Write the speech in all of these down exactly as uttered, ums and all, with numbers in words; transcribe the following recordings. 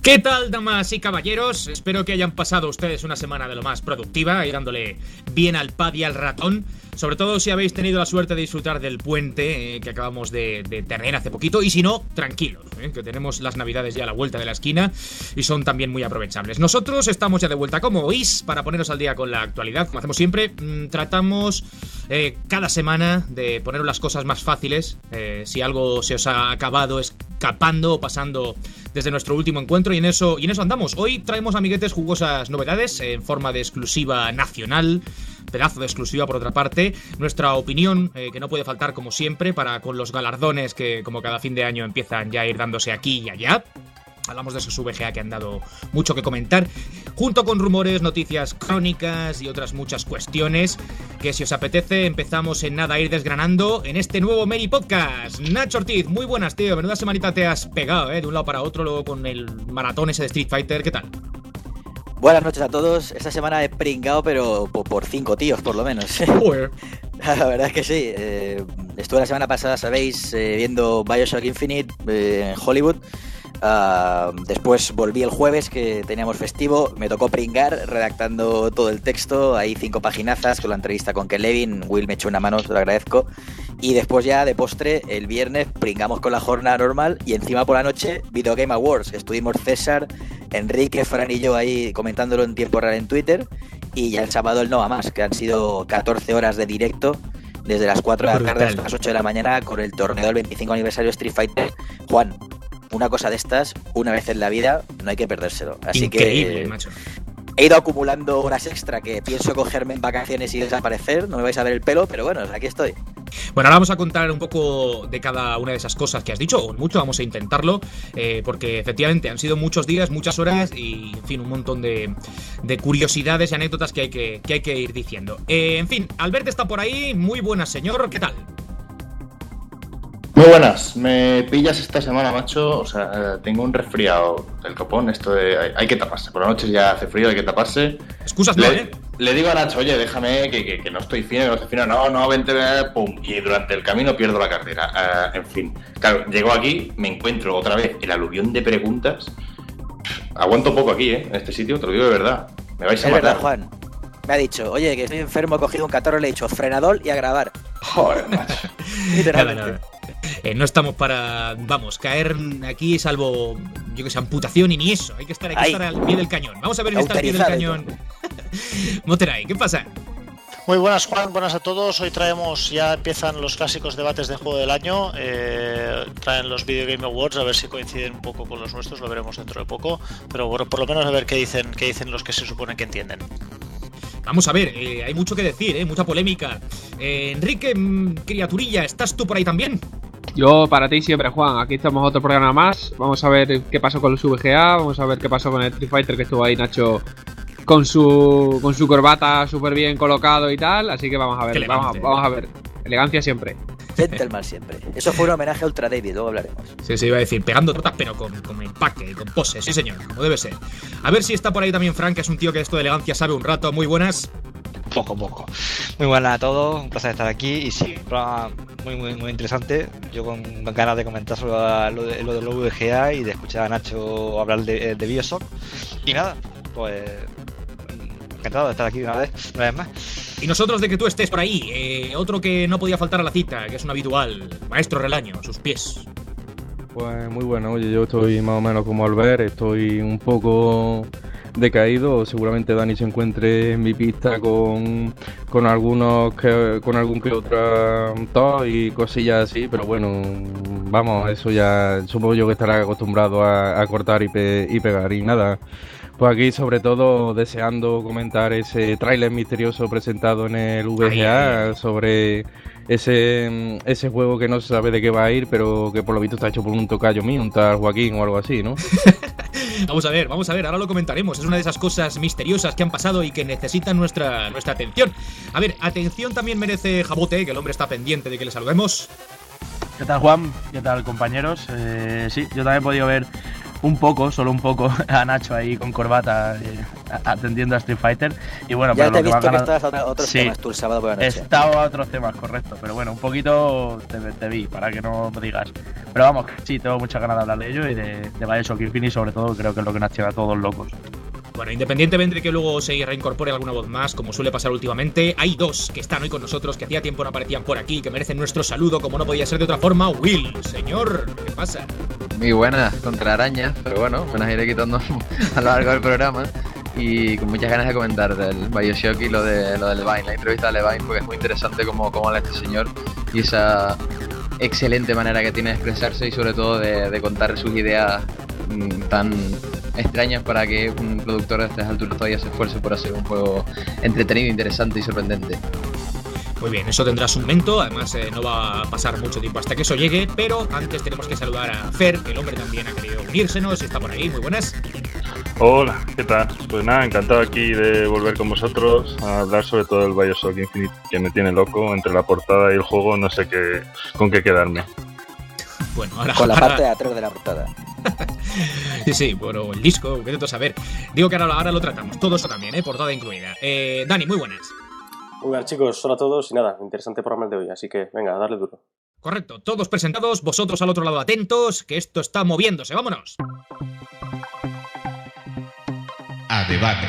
¿Qué tal, damas y caballeros? Espero que hayan pasado ustedes una semana de lo más productiva y dándole bien al pad y al ratón. Sobre todo si habéis tenido la suerte de disfrutar del puente eh, que acabamos de, de tener hace poquito. Y si no, tranquilos, eh, que tenemos las navidades ya a la vuelta de la esquina y son también muy aprovechables. Nosotros estamos ya de vuelta, como oís, para poneros al día con la actualidad. Como hacemos siempre, mmm, tratamos eh, cada semana de poneros las cosas más fáciles. Eh, si algo se os ha acabado escapando o pasando desde nuestro último encuentro, y en eso, y en eso andamos. Hoy traemos, amiguetes, jugosas novedades en forma de exclusiva nacional. Pedazo de exclusiva, por otra parte. Nuestra opinión, eh, que no puede faltar como siempre, para con los galardones que como cada fin de año empiezan ya a ir dándose aquí y allá. Hablamos de esos V G A que han dado mucho que comentar, junto con rumores, noticias crónicas y otras muchas cuestiones que, si os apetece, empezamos en nada a ir desgranando en este nuevo Meri Podcast. Nacho Ortiz, muy buenas, tío. Menuda semanita te has pegado, eh, de un lado para otro, luego con el maratón ese de Street Fighter. ¿Qué tal? Buenas noches a todos. Esta semana he pringado, pero por cinco tíos, por lo menos. Joder. La verdad es que sí. Eh, estuve la semana pasada, sabéis, eh, viendo BioShock Infinite eh, en Hollywood. Uh, después volví el jueves, que teníamos festivo. Me tocó pringar redactando todo el texto. Hay cinco paginazas con la entrevista con Ken Levin. Will me echó una mano, te lo agradezco. Y después, ya de postre, el viernes pringamos con la jornada normal. Y encima por la noche, Video Game Awards. Estuvimos César, Enrique, Fran y yo ahí comentándolo en tiempo real en Twitter. Y ya el sábado el no va más, que han sido catorce horas de directo, desde las cuatro de la tarde hasta las ocho de la mañana, con el torneo del veinticinco aniversario de Street Fighter. Juan, una cosa de estas, una vez en la vida, no hay que perdérselo. Así Increíble, que macho. He ido acumulando horas extra que pienso cogerme en vacaciones y desaparecer. No me vais a ver el pelo, pero bueno, aquí estoy. Bueno, ahora vamos a contar un poco de cada una de esas cosas que has dicho, o mucho, vamos a intentarlo, eh, porque efectivamente han sido muchos días, muchas horas y, en fin, un montón de, de curiosidades y anécdotas que hay que, que hay que ir diciendo. Eh, en fin, Albert está por ahí. Muy buenas, señor. ¿Qué tal? Muy buenas, me pillas esta semana, macho. O sea, tengo un resfriado del copón. Esto de hay, hay que taparse. Por la noche ya hace frío, hay que taparse. Excusas no, le, ¿eh? Le digo a Nacho, oye, déjame, que, que, que no estoy fino, que no estoy fino. No, no, vente, pum. Y durante el camino pierdo la cartera. Uh, en fin, claro, llego aquí, me encuentro otra vez el aluvión de preguntas. Aguanto poco aquí, ¿eh? En este sitio, te lo digo de verdad. Me vais a es matar. Verdad, Juan. Me ha dicho, oye, que estoy enfermo, he cogido un catarro, le he dicho frenador y a grabar. Joder, macho. Literalmente. No, no, no. Eh, no estamos para, vamos, caer aquí salvo, yo que sé, amputación y ni eso. Hay que estar, hay que estar al pie del cañón. Vamos a ver si está al pie del cañón. Moteray, ¿qué pasa? Muy buenas, Juan, buenas a todos. Hoy traemos, ya empiezan los clásicos debates de juego del año. Eh, traen los Video Game Awards, a ver si coinciden un poco con los nuestros, lo veremos dentro de poco. Pero bueno, por lo menos a ver qué dicen, qué dicen los que se supone que entienden. Vamos a ver, eh, hay mucho que decir, eh, mucha polémica. Eh, Enrique, mmm, criaturilla, ¿estás tú por ahí también? Yo para ti siempre, Juan. Aquí estamos otro programa más. Vamos a ver qué pasó con los V G A, vamos a ver qué pasó con el Street Fighter, que estuvo ahí Nacho con su con su corbata súper bien colocado y tal. Así que vamos a ver, vamos a, vamos a ver. Elegancia siempre. Gentleman siempre. Eso fue un homenaje a Ultra David, luego hablaremos. Sí, sí, iba a decir, pegando tortas, pero con, con empaque, con pose, sí señor, como debe ser. A ver si está por ahí también Frank, que es un tío que esto de elegancia sabe un rato. Muy buenas. Poco, poco. Muy buenas a todos, un placer estar aquí. Y sí, un programa muy, muy, muy interesante. Yo con ganas de comentar sobre lo de, lo de los V G A y de escuchar a Nacho hablar de, de BioShock. Y nada, pues encantado de estar aquí una vez, una vez más. Y nosotros de que tú estés por ahí. Eh, otro que no podía faltar a la cita, que es un habitual, Maestro Relaño, a sus pies. Pues muy bueno, oye, yo estoy más o menos como Albert, estoy un poco decaído. Seguramente Dani se encuentre en mi pista con, con algunos que, con algún que otro tos y cosillas así, pero bueno, vamos, eso ya supongo yo que estará acostumbrado a, a cortar y, pe, y pegar y nada. Pues aquí sobre todo deseando comentar ese tráiler misterioso presentado en el V G A sobre ese ese juego que no se sabe de qué va a ir, pero que por lo visto está hecho por un tocayo mío, un tal Joaquín o algo así, ¿no? Vamos a ver, vamos a ver, ahora lo comentaremos. Es una de esas cosas misteriosas que han pasado y que necesitan nuestra, nuestra atención. A ver, atención también merece Jabote, que el hombre está pendiente de que le saludemos. ¿Qué tal, Juan? ¿Qué tal, compañeros? Eh, sí, yo también he podido ver un poco, solo un poco, a Nacho ahí con corbata eh, atendiendo a Street Fighter. Y bueno, ya pero te he lo que visto me ha que ganado... estabas a otros sí, temas tú el sábado por la noche. estaba a otros temas, correcto. Pero bueno, un poquito te, te vi, para que no me digas. Pero vamos, sí, tengo muchas ganas de hablar de ello y de, de Bioshock Infinite, sobre todo, creo que es lo que nos tiene a todos locos. Bueno, independientemente de que luego se reincorpore alguna voz más, como suele pasar últimamente, hay dos que están hoy con nosotros, que hacía tiempo no aparecían por aquí, que merecen nuestro saludo, como no podía ser de otra forma. Will, señor, ¿qué pasa? Muy buenas contra arañas, pero bueno, me las iré quitando a lo largo del programa. Y con muchas ganas de comentar del Bioshock y lo de lo de Levine, la entrevista de Levine, porque es muy interesante cómo, cómo habla este señor y esa excelente manera que tiene de expresarse y sobre todo de, de contar sus ideas mmm, tan extrañas para que un productor de estas alturas todavía se esfuerce por hacer un juego entretenido, interesante y sorprendente. Muy bien, eso tendrá su momento, además eh, no va a pasar mucho tiempo hasta que eso llegue, pero antes tenemos que saludar a Fer, que el hombre también ha querido unírsenos y está por ahí. Muy buenas. Hola, ¿qué tal? Pues nada, encantado aquí de volver con vosotros a hablar sobre todo del Bioshock Infinite, que me tiene loco. Entre la portada y el juego no sé qué con qué quedarme. Bueno, ahora, con la ahora... parte de atrás de la portada. Sí, sí, bueno, el disco, vete a saber. Digo que ahora, ahora lo tratamos, todo eso también, ¿eh? Portada incluida. Eh, Dani, muy buenas. Muy bien, chicos, hola a todos y nada, interesante programa el de hoy, así que venga, a darle duro. Correcto, todos presentados, vosotros al otro lado atentos, que esto está moviéndose, vámonos. A debate.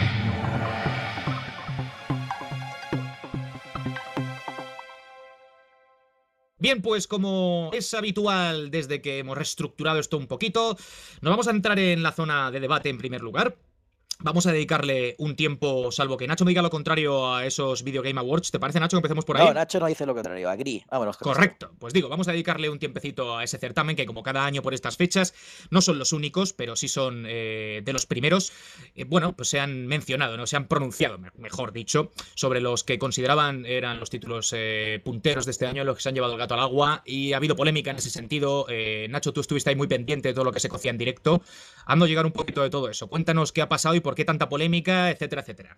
Bien, pues como es habitual desde que hemos reestructurado esto un poquito, nos vamos a entrar en la zona de debate en primer lugar. Vamos a dedicarle un tiempo, salvo que Nacho me diga lo contrario a esos Video Game Awards. ¿Te parece, Nacho, que empecemos por ahí? No, Nacho no dice lo contrario, agree. Vámonos. Correcto. Esto. Pues digo, vamos a dedicarle un tiempecito a ese certamen que, como cada año por estas fechas, no son los únicos, pero sí son eh, de los primeros. Eh, bueno, pues se han mencionado, ¿no? Se han pronunciado, mejor dicho, sobre los que consideraban eran los títulos eh, punteros de este año, los que se han llevado el gato al agua, y ha habido polémica en ese sentido. Eh, Nacho, tú estuviste ahí muy pendiente de todo lo que se cocía en directo. Haznos llegar un poquito de todo eso. Cuéntanos qué ha pasado y por qué tanta polémica, etcétera, etcétera.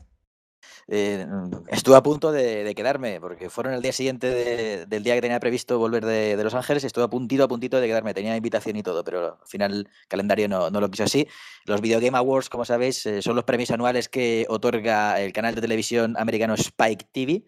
Eh, estuve a punto de, de quedarme, porque fueron el día siguiente de, del día que tenía previsto volver de, de Los Ángeles, y estuve a puntito, a puntito de quedarme. Tenía invitación y todo, pero al final el calendario no, no lo quiso así. Los Video Game Awards, como sabéis, eh, son los premios anuales que otorga el canal de televisión americano Spike T V,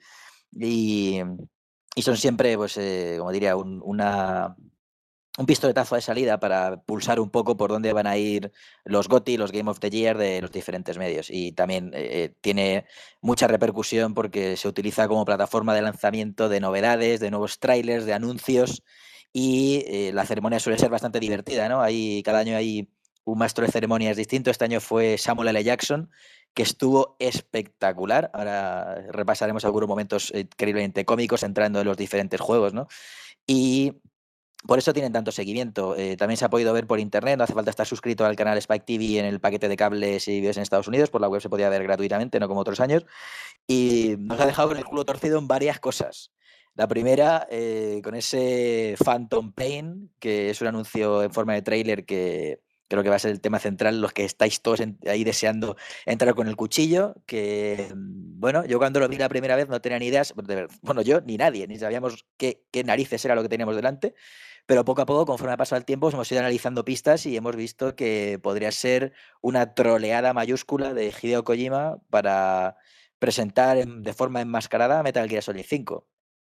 y, y son siempre, pues, eh, como diría, un, una... un pistoletazo de salida para pulsar un poco por dónde van a ir los GOTY, los Game of the Year de los diferentes medios. Y también eh, tiene mucha repercusión porque se utiliza como plataforma de lanzamiento de novedades, de nuevos trailers, de anuncios, y eh, la ceremonia suele ser bastante divertida, ¿no? Hay, cada año hay un maestro de ceremonias distinto. Este año fue Samuel L. Jackson, que estuvo espectacular. Ahora repasaremos algunos momentos increíblemente cómicos entrando en los diferentes juegos, ¿no? Y por eso tienen tanto seguimiento. Eh, también se ha podido ver por internet, no hace falta estar suscrito al canal Spike T V en el paquete de cable si vives en Estados Unidos, por la web se podía ver gratuitamente, no como otros años, y nos ha dejado con el culo torcido en varias cosas. La primera, eh, con ese Phantom Pain, que es un anuncio en forma de tráiler que creo que va a ser el tema central, los que estáis todos en, ahí deseando entrar con el cuchillo, que, bueno, yo cuando lo vi la primera vez no tenía ni ideas, bueno, yo ni nadie, ni sabíamos qué, qué narices era lo que teníamos delante, pero poco a poco, conforme ha pasado el tiempo, hemos ido analizando pistas y hemos visto que podría ser una troleada mayúscula de Hideo Kojima para presentar en, de forma enmascarada Metal Gear Solid cinco.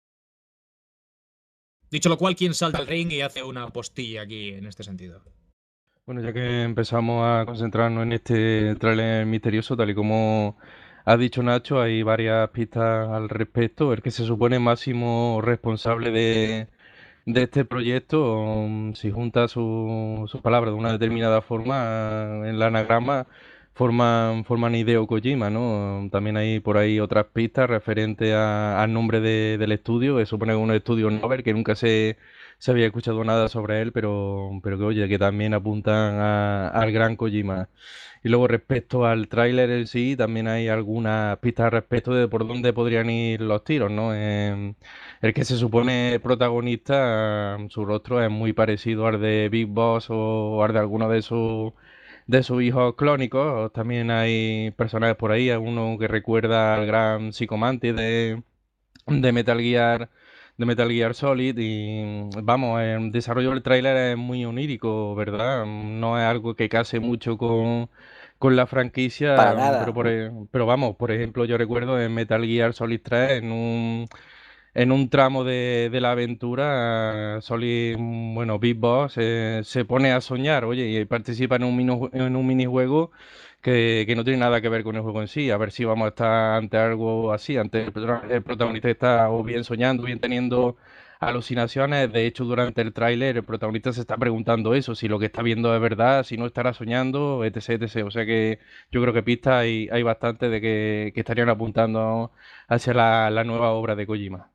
Dicho lo cual, ¿quién salta al ring y hace una postilla aquí en este sentido? Bueno, ya que empezamos a concentrarnos en este tráiler misterioso, tal y como ha dicho Nacho, hay varias pistas al respecto. El que se supone máximo responsable de, de este proyecto, um, si junta su- sus palabras de una determinada forma, en el anagrama, forman, forman Hideo Kojima, ¿no? También hay por ahí otras pistas referentes a- al nombre de- del estudio, que supone que es un estudio Nobel, que nunca se, se había escuchado nada sobre él, pero, pero que oye, que también apuntan a- al gran Kojima. Y luego respecto al tráiler en sí, también hay algunas pistas al respecto de por dónde podrían ir los tiros, ¿no? Em, el que se supone protagonista, su rostro es muy parecido al de Big Boss o al de alguno de sus de sus hijos clónicos. También hay personajes por ahí, hay uno que recuerda al gran Psycho Mantis de, de Metal Gear de Metal Gear Solid y vamos, el desarrollo del tráiler es muy onírico, ¿verdad? No es algo que case mucho con, con la franquicia, Para pero, nada. por, e- pero vamos, por ejemplo, yo recuerdo en Metal Gear Solid tres, en un, en un tramo de, de la aventura, Solid, bueno, Big Boss eh, se pone a soñar, oye, y participa en un, minu- en un minijuego que, que no tiene nada que ver con el juego en sí. A ver si vamos a estar ante algo así, ante el, prota- el protagonista está o bien soñando, bien teniendo alucinaciones. De hecho, durante el tráiler el protagonista se está preguntando eso, si lo que está viendo es verdad, si no estará soñando, etc, etcétera. O sea que yo creo que pistas hay, hay bastante de que, que estarían apuntando hacia la, la nueva obra de Kojima.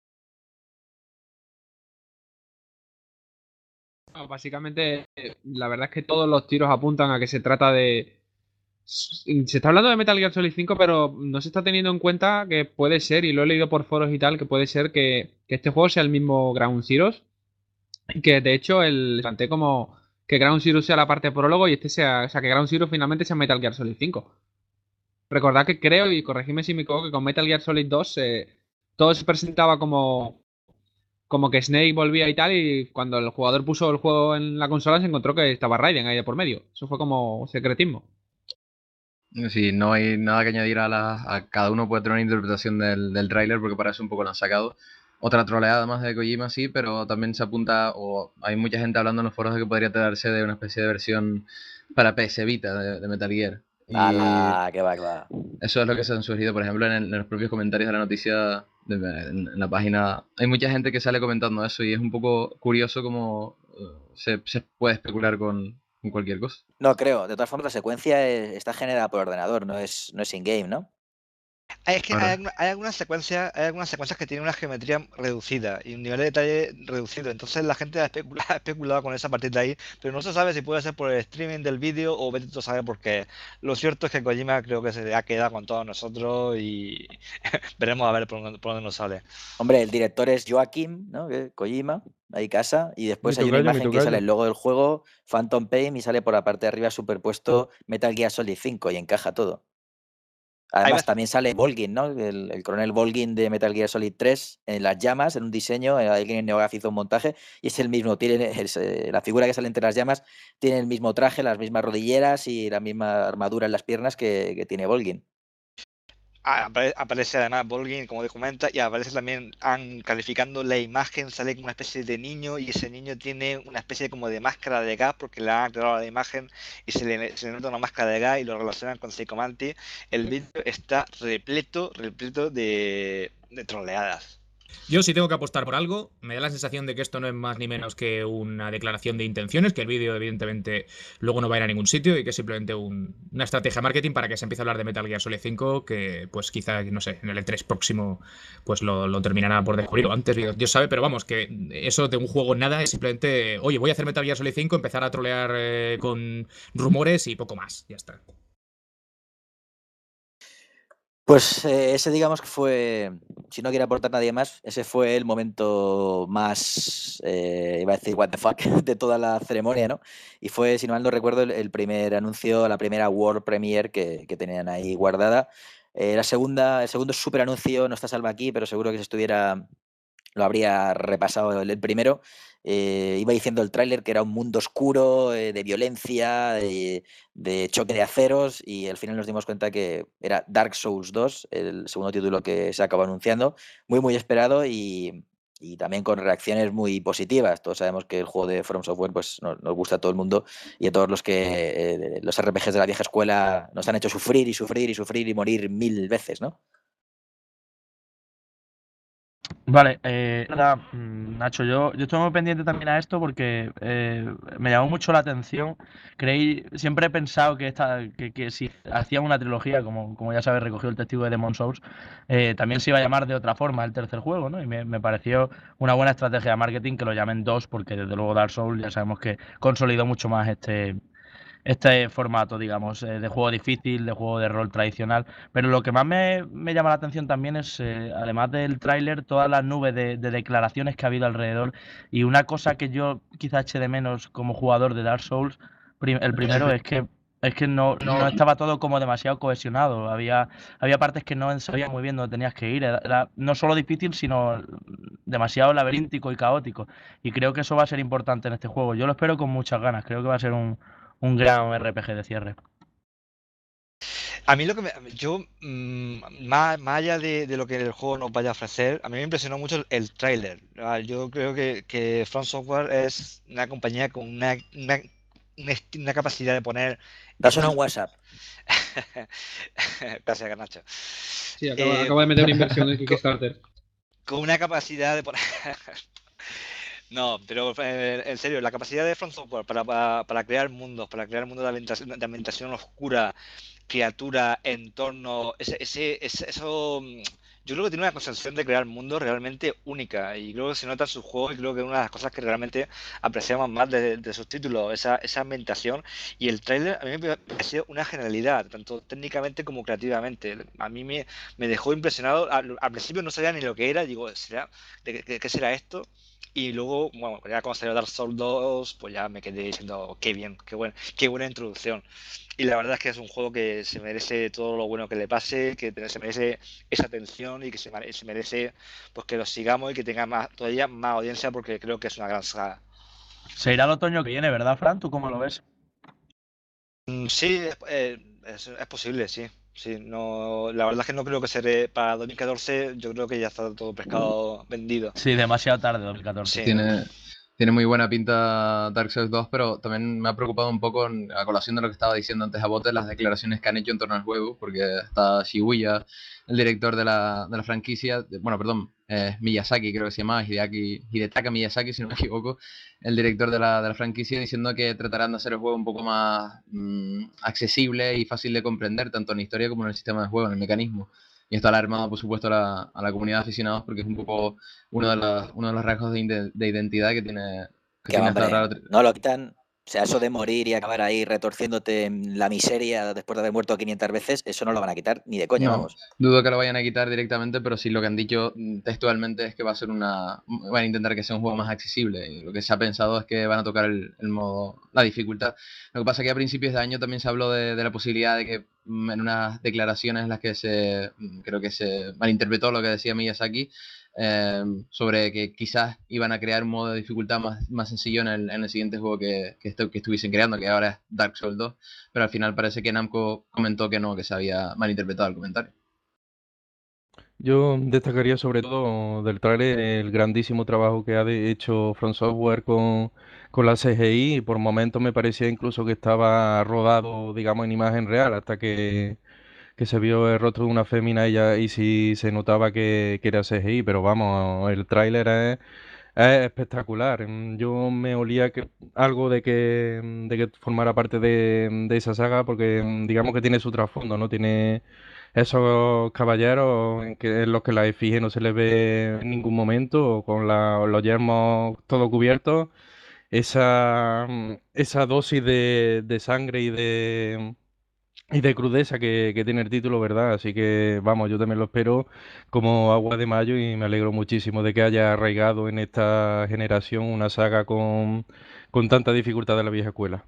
No, básicamente, eh, la verdad es que todos los tiros apuntan a que se trata de... Se está hablando de Metal Gear Solid cinco, pero no se está teniendo en cuenta que puede ser, y lo he leído por foros y tal, que puede ser que, que este juego sea el mismo Ground Zeroes. Y que de hecho el planteé como que Ground Zero sea la parte prólogo y este sea... O sea, que Ground Zero finalmente sea Metal Gear Solid cinco. Recordad que creo, y corregidme si me equivoco, que con Metal Gear Solid dos eh, todo se presentaba como como que Snake volvía y tal, y cuando el jugador puso el juego en la consola se encontró que estaba Raiden ahí de por medio. Eso fue como secretismo. Sí, no hay nada que añadir a la... A cada uno puede tener una interpretación del, del tráiler porque para eso un poco lo han sacado. Otra troleada más de Kojima, sí, pero también se apunta, o hay mucha gente hablando en los foros de que podría tratarse de una especie de versión para P S Vita de, de Metal Gear. Y ¡Hala! ¡Qué va, qué va! eso es lo que se han surgido, por ejemplo, en, el- en los propios comentarios de la noticia, de- en, en la página. Hay mucha gente que sale comentando eso y es un poco curioso cómo eh, se, se puede especular con, con cualquier cosa. No creo. De todas formas, la secuencia es- está generada por ordenador, no es, no es in-game, ¿no? Hay- Es que hay, Claro. alguna- hay algunas secuencias, hay algunas secuencias que tienen una geometría reducida y un nivel de detalle reducido. Entonces la gente ha especulado, ha especulado con esa a partir de ahí, pero no se sabe si puede ser por el streaming del vídeo o vete tú a saber por qué. Lo cierto es que Kojima creo que se ha quedado con todos nosotros y veremos a ver por dónde, por dónde nos sale. Hombre, el director es Joaquim, ¿no? Que- Kojima, ahí casa, y después Mi hay una tocayo, mi imagen que sale tocayo. el logo del juego, Phantom Pain, y sale por la parte de arriba superpuesto Metal Gear Solid cinco y encaja todo. Hay Además, más- también sale Volgin, ¿no? El, el coronel Volgin de Metal Gear Solid tres en las llamas, en un diseño, eh, alguien en NeoGAF hizo un montaje y es el mismo, tiene es, eh, la figura que sale entre las llamas tiene el mismo traje, las mismas rodilleras y la misma armadura en las piernas que, que tiene Volgin. a- apare- aparece además Volgin, como te comenta, y aparece también han, calificando la imagen, sale como una especie de niño y ese niño tiene una especie como de máscara de gas porque le han aclarado la imagen y se le, se le nota una máscara de gas y lo relacionan con Psycho Mantis. El vídeo está repleto, repleto de, de troleadas. Yo, si tengo que apostar por algo, me da la sensación de que esto no es más ni menos que una declaración de intenciones, que el vídeo evidentemente luego no va a ir a ningún sitio y que es simplemente un- una estrategia de marketing para que se empiece a hablar de Metal Gear Solid cinco, que pues quizá, no sé, en el E tres próximo pues lo, lo terminará por descubrir o antes, Dios, Dios sabe, pero vamos, que eso de un juego nada es simplemente, oye, voy a hacer Metal Gear Solid cinco, empezar a trolear eh, con rumores y poco más, ya está. Pues eh, ese digamos que fue, si no quiere aportar nadie más, ese fue el momento más, eh, iba a decir what the fuck, de toda la ceremonia, ¿no? Y fue, si no mal no recuerdo, el, el primer anuncio, la primera World Premiere que, que tenían ahí guardada. Eh, la segunda, el segundo super anuncio, no está Salva aquí, pero seguro que si estuviera lo habría repasado el, el primero. Eh, iba diciendo el tráiler que era un mundo oscuro, eh, de violencia, de, de choque de aceros, y al final nos dimos cuenta que era Dark Souls dos, el segundo título que se acabó anunciando, muy muy esperado y, y también con reacciones muy positivas. Todos sabemos que el juego de From Software pues, nos, nos gusta a todo el mundo y a todos los que eh, los R P Gs de la vieja escuela nos han hecho sufrir y sufrir y sufrir y morir mil veces, ¿no? Vale, eh, nada, mm, Nacho, yo, yo estoy muy pendiente también a esto porque eh, me llamó mucho la atención. Creí, siempre he pensado que, esta, que, que si hacían una trilogía, como, como ya sabes, recogió el testigo de Demon's Souls, eh, también se iba a llamar de otra forma el tercer juego, ¿no? Y me, me pareció una buena estrategia de marketing que lo llamen dos, porque desde luego Dark Souls ya sabemos que consolidó mucho más este, este formato, digamos, eh, de juego difícil, de juego de rol tradicional. Pero lo que más me, me llama la atención también es, eh, además del tráiler, todas las nubes de, de declaraciones que ha habido alrededor. Y una cosa que yo quizá eché de menos como jugador de Dark Souls, prim- el primero es que es que no, no estaba todo como demasiado cohesionado. Había, había partes que no sabía muy bien dónde tenías que ir. Era, era no solo difícil, sino demasiado laberíntico y caótico. Y creo que eso va a ser importante en este juego. Yo lo espero con muchas ganas. Creo que va a ser un, un gran R P G de cierre. A mí lo que me, yo, mmm, más, más allá de, de lo que el juego nos vaya a ofrecer, a mí me impresionó mucho el, el tráiler. Ah, Yo creo que, que From Software es una compañía con una, una, una esti- una capacidad de poner Dáselo esti- un WhatsApp. Gracias, Garnacho. Sí, acaba, Eh, acaba de meter una inversión en co- Kickstarter. con una capacidad de poner... No, pero eh, en serio, la capacidad de From Software para, para, para crear mundos, para crear mundos de ambientación, de ambientación oscura, criatura, entorno, ese, ese, ese- eso, mm, yo creo que tiene una concepción de crear mundos realmente única y creo que se nota en sus juegos y creo que es una de las cosas que realmente apreciamos más de, de sus títulos, esa, esa ambientación y el tráiler a mí me pareció una genialidad, tanto técnicamente como creativamente. A mí me, me dejó impresionado, al, al principio no sabía ni lo que era, digo, ¿será, de, qué, qué será esto? Y luego, bueno, ya cuando salió Dark Souls dos, pues ya me quedé diciendo, qué bien, qué buen, qué buena introducción. Y la verdad es que es un juego que se merece todo lo bueno que le pase, que te- se merece esa atención y que se, mere- se merece pues que lo sigamos y que tenga más, todavía más audiencia porque creo que es una gran saga. Se irá el otoño que viene, ¿verdad, Fran? ¿Tú cómo lo ves? Mm, Sí, es, eh, es- es posible, sí. Sí, no, la verdad es que no creo que seré para dos mil catorce, yo creo que ya está todo pescado vendido. Sí, demasiado tarde, dos mil catorce. Sí. Tiene, tiene muy buena pinta Dark Souls dos, pero también me ha preocupado un poco en- a colación de lo que estaba diciendo antes a Bote, las declaraciones que han hecho en torno al juego, porque está Shibuya, el director de la, de la franquicia, de- bueno, perdón, eh, Miyazaki creo que se llama, Hideaki, Hidetaka Miyazaki, si no me equivoco, el director de la, de la franquicia, diciendo que tratarán de hacer el juego un poco más mm, accesible y fácil de comprender, tanto en la historia como en el sistema de juego, en el mecanismo. Y esto ha alarmado, por supuesto, a la, a la comunidad de aficionados porque es un poco uno de los, uno de los rasgos de, inde- de identidad que tiene, que Que tiene hombre, esta rara tri- no lo quitan. O sea, eso de morir y acabar ahí retorciéndote en la miseria después de haber muerto quinientas veces, eso no lo van a quitar ni de coña, No, vamos. dudo que lo vayan a quitar directamente, pero sí lo que han dicho mm, textualmente es que va a ser una, van a intentar que sea un juego más accesible. Y lo que se ha pensado es que van a tocar el, el modo, la dificultad. Lo que pasa es que a principios de año también se habló de, de la posibilidad de que mm, en unas declaraciones en las que se, mm, creo que se malinterpretó lo que decía Miyazaki, eh, sobre que quizás iban a crear un modo de dificultad más, más sencillo en el, en el siguiente juego que, que, estu- que estuviesen creando, que ahora es Dark Souls dos, pero al final parece que Namco comentó que no, que se había malinterpretado el comentario. Yo destacaría sobre todo del tráiler el grandísimo trabajo que ha de- hecho From Software con, con la C G I. Y por momentos me parecía incluso que estaba rodado, digamos, en imagen real, hasta que, que se vio el rostro de una fémina y, ya, y sí se notaba que, que era C G I. Pero vamos, el tráiler es, es espectacular. Mm, Yo me olía que, algo de que, de que formara parte de, de esa saga, porque mm, digamos que tiene su trasfondo, ¿no? Tiene esos caballeros en, que, en los que la efigie no se les ve en ningún momento, o con la- los yermos todo cubiertos, esa, mm, esa dosis de, de sangre y de, y de crudeza que, que tiene el título, ¿verdad? Así que vamos, yo también lo espero como agua de mayo y me alegro muchísimo de que haya arraigado en esta generación una saga con, con tanta dificultad de la vieja escuela.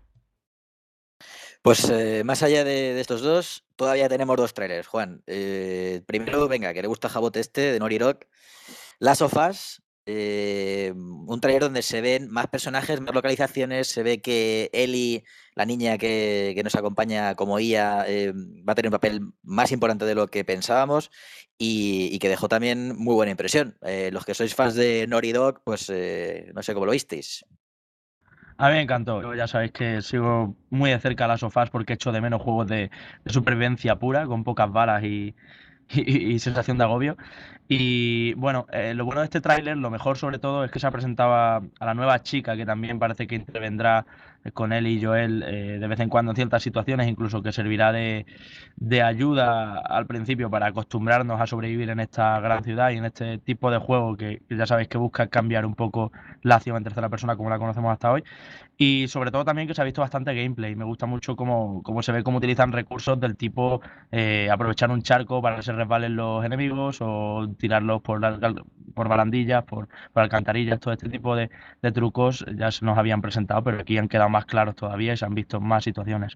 Pues eh, más allá de, de estos dos, todavía tenemos dos trailers, Juan. Eh, primero, venga, que le gusta Jabote este, de Naughty Dog. Last of Us, eh, un trailer donde se ven más personajes, más localizaciones, se ve que Ellie, la niña que, que nos acompaña como I A, eh, va a tener un papel más importante de lo que pensábamos y, y que dejó también muy buena impresión. Eh, los que sois fans de Naughty Dog, pues eh, no sé cómo lo visteis. A mí me encantó. Yo ya sabéis que sigo muy de cerca a las sofás porque echo de menos juegos de, de supervivencia pura, con pocas balas y, y, y sensación de agobio. Y bueno, eh, lo bueno de este tráiler, lo mejor sobre todo, es que se ha presentado a, a la nueva chica que también parece que intervendrá eh, con él y Joel eh, de vez en cuando en ciertas situaciones, incluso que servirá de, de ayuda al principio para acostumbrarnos a sobrevivir en esta gran ciudad y en este tipo de juego que, que ya sabéis que busca cambiar un poco la acción en tercera persona como la conocemos hasta hoy. Y sobre todo también que se ha visto bastante gameplay. Me gusta mucho cómo, cómo se ve cómo utilizan recursos del tipo eh, aprovechar un charco para que se resbalen los enemigos o tirarlos por, la- por barandillas, por, por alcantarillas, todo este tipo de, de trucos ya se nos habían presentado, pero aquí han quedado más claros todavía y se han visto más situaciones.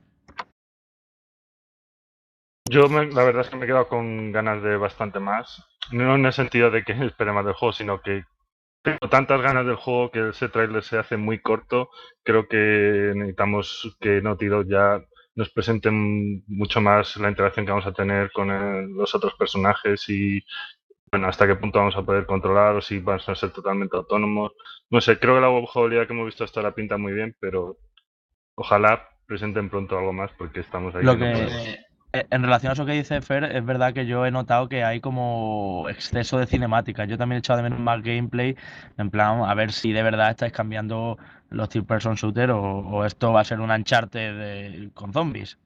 Yo me- la verdad es que me he quedado con ganas de bastante más. No en el sentido de que espere más del juego, sino que tengo tantas ganas del juego que ese tráiler se hace muy corto. Creo que necesitamos que Naughty Dog ya nos presenten mucho más la interacción que vamos a tener con el- los otros personajes y, bueno, hasta qué punto vamos a poder controlar o si vamos a ser totalmente autónomos. No sé, creo que la jugabilidad que hemos visto hasta ahora pinta muy bien, pero ojalá presenten pronto algo más porque estamos ahí. Lo que no podemos. que, eh, en relación a eso que dice Fer, es verdad que yo he notado que hay como exceso de cinemática. Yo también he echado de menos más gameplay, en plan, a ver si de verdad estáis cambiando los third person shooter o, o esto va a ser un Uncharted de- con zombies.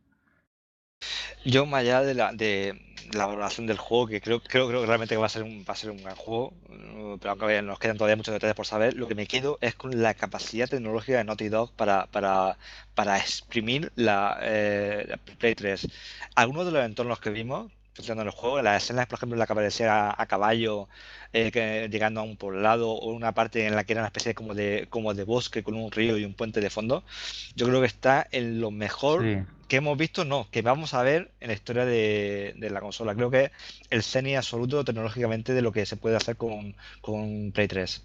Yo, más allá de la, de la valoración del juego, que creo, creo, creo que realmente va a ser un, va a ser un gran juego, eh, pero aunque nos quedan todavía muchos detalles por saber, lo que me quedo es con la capacidad tecnológica de Naughty Dog para, para, para exprimir la, eh, la Play tres. Algunos de los entornos que vimos funcionando en el juego, las escenas, por ejemplo, en la que aparecía a, a caballo, eh, que, llegando a un poblado, o una parte en la que era una especie como de, como de bosque con un río y un puente de fondo, yo creo que está en lo mejor Sí. que hemos visto, no, que vamos a ver en la historia de, de la consola. Creo que es el cenit absoluto tecnológicamente de lo que se puede hacer con, con Play tres.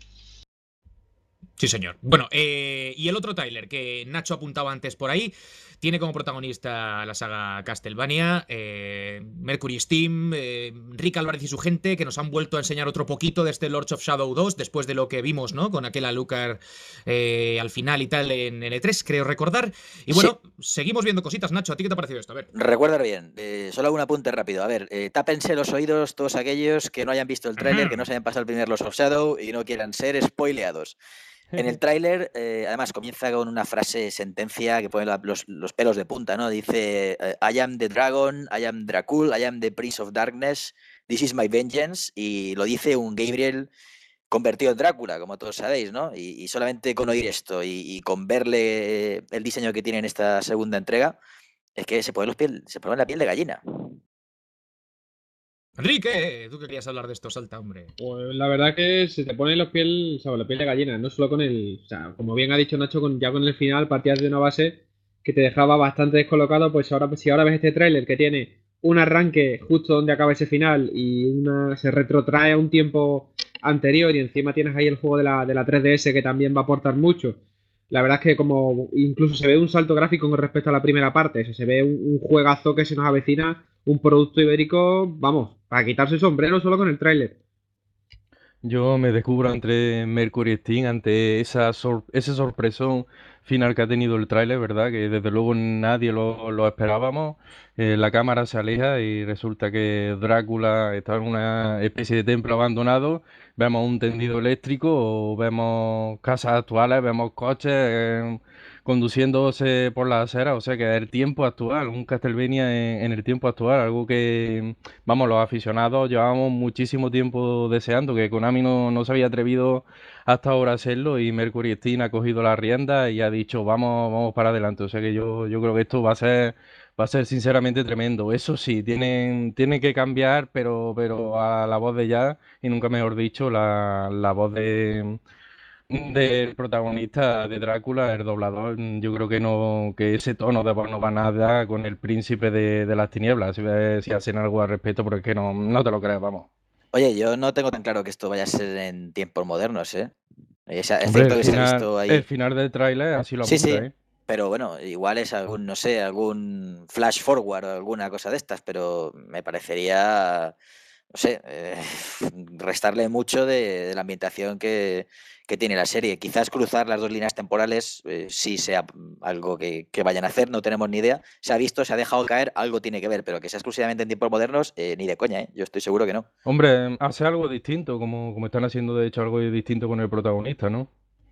Sí, señor. Bueno, eh, y el otro tráiler que Nacho apuntaba antes por ahí, tiene como protagonista la saga Castlevania, eh, Mercury Steam, eh, Rick Álvarez y su gente, que nos han vuelto a enseñar otro poquito de este Lords of Shadow dos, después de lo que vimos, ¿no? Con aquel Alucard eh, al final y tal en N tres, creo recordar. Y bueno, sí, seguimos viendo cositas. Nacho, ¿a ti qué te ha parecido esto? A ver. Recuerda bien, eh, solo un apunte rápido. A ver, eh, tápense los oídos todos aquellos que no hayan visto el tráiler, que no se hayan pasado el primer Lords of Shadow y no quieran ser spoileados. En el tráiler, eh, además, comienza con una frase sentencia que pone la, los, los pelos de punta, ¿no? Dice, I am the dragon, I am Dracul, I am the prince of darkness, this is my vengeance, y lo dice un Gabriel convertido en Drácula, como todos sabéis, ¿no? Y, y solamente con oír esto y, y con verle el diseño que tiene en esta segunda entrega, es que se pone, los piel, se pone la piel de gallina. Enrique, tú que querías hablar de esto, salta, hombre. Pues la verdad que se te pone los piel, o sea, la piel de gallina, no solo con el, o sea, como bien ha dicho Nacho, con, ya con el final partías de una base que te dejaba bastante descolocado, pues ahora si ahora ves este tráiler que tiene un arranque justo donde acaba ese final y una se retrotrae a un tiempo anterior y encima tienes ahí el juego de la, de la tres D S que también va a aportar mucho. La verdad es que como incluso se ve un salto gráfico con respecto a la primera parte, o sea, se ve un, un juegazo que se nos avecina, un producto ibérico, vamos, para quitarse el sombrero solo con el tráiler. Yo me descubro entre Mercury Steam, ante esa sor ese sorpresón final que ha tenido el tráiler, ¿verdad? Que desde luego nadie lo, lo esperábamos. Eh, la cámara se aleja y resulta que Drácula está en una especie de templo abandonado. Vemos un tendido eléctrico, o vemos casas actuales, vemos coches eh, conduciéndose por la acera, o sea que es el tiempo actual, un Castlevania en, en el tiempo actual, algo que, vamos, los aficionados llevamos muchísimo tiempo deseando, que Konami no, no se había atrevido hasta ahora a hacerlo y Mercury Steam ha cogido la rienda y ha dicho vamos, vamos para adelante, o sea que yo, yo creo que esto va a ser, va a ser sinceramente tremendo. Eso sí, tienen, tienen que cambiar, pero, pero a la voz de ya, y nunca mejor dicho, la, la voz de del protagonista de Drácula, el doblador, yo creo que no, que ese tono de voz no va nada con el príncipe de, de las tinieblas, si, si hacen algo al respecto, porque es que no, no te lo crees, vamos. Oye, yo no tengo tan claro que esto vaya a ser en tiempos modernos, ¿eh? Es, es Hombre, cierto el que final, se ha visto ahí. El final del tráiler así lo apunta, sí, sí, ¿eh? Pero bueno, igual es algún, no sé, algún flash forward o alguna cosa de estas, pero me parecería, no sé, eh, restarle mucho de, de la ambientación que, que tiene la serie. Quizás cruzar las dos líneas temporales eh, sí sea algo que, que vayan a hacer, no tenemos ni idea. Se ha visto, se ha dejado caer, algo tiene que ver, pero que sea exclusivamente en tiempos modernos, eh, ni de coña, ¿eh? Yo estoy seguro que no. Hombre, hace algo distinto, como, como están haciendo de hecho algo distinto con el protagonista, ¿no?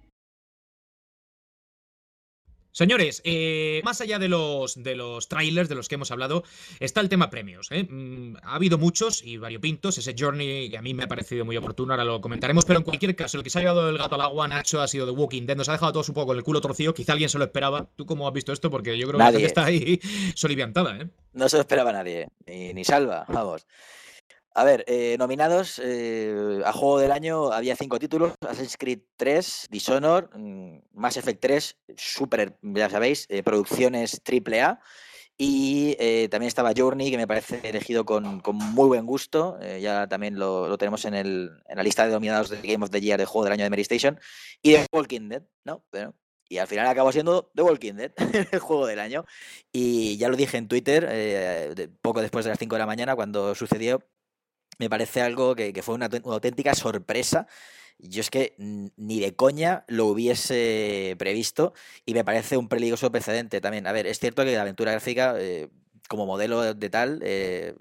Señores, eh, más allá de los, de los trailers de los que hemos hablado, está el tema premios, ¿eh? Mm, ha habido muchos y variopintos. Ese Journey que a mí me ha parecido muy oportuno, ahora lo comentaremos, pero en cualquier caso, el que se ha llevado el gato al agua, Nacho, ha sido The Walking Dead. Nos ha dejado todos un poco con el culo torcido. Quizá alguien se lo esperaba. ¿Tú cómo has visto esto? Porque yo creo que Nadie. la gente está ahí soliviantada, ¿eh? No se lo esperaba nadie, ni, ni Salva, vamos. A ver, eh, nominados eh, a Juego del Año había cinco títulos: Assassin's Creed tres, Dishonor, mmm, Mass Effect tres, super, ya sabéis, eh, producciones triple A, Y eh, también estaba Journey, que me parece elegido con, con muy buen gusto. Eh, ya también lo, lo tenemos en, el, en la lista de nominados de Game of the Year de juego del año de Mary Station. Y The Walking Dead, ¿no? Pero, y al final acabó siendo The Walking Dead, el juego del año. Y ya lo dije en Twitter, eh, de, poco después de las cinco de la mañana, cuando sucedió. Me parece algo que, que fue una, una auténtica sorpresa. Yo es que ni de coña lo hubiese previsto y me parece un peligroso precedente también. A ver, es cierto que la aventura gráfica eh, como modelo de tal eh,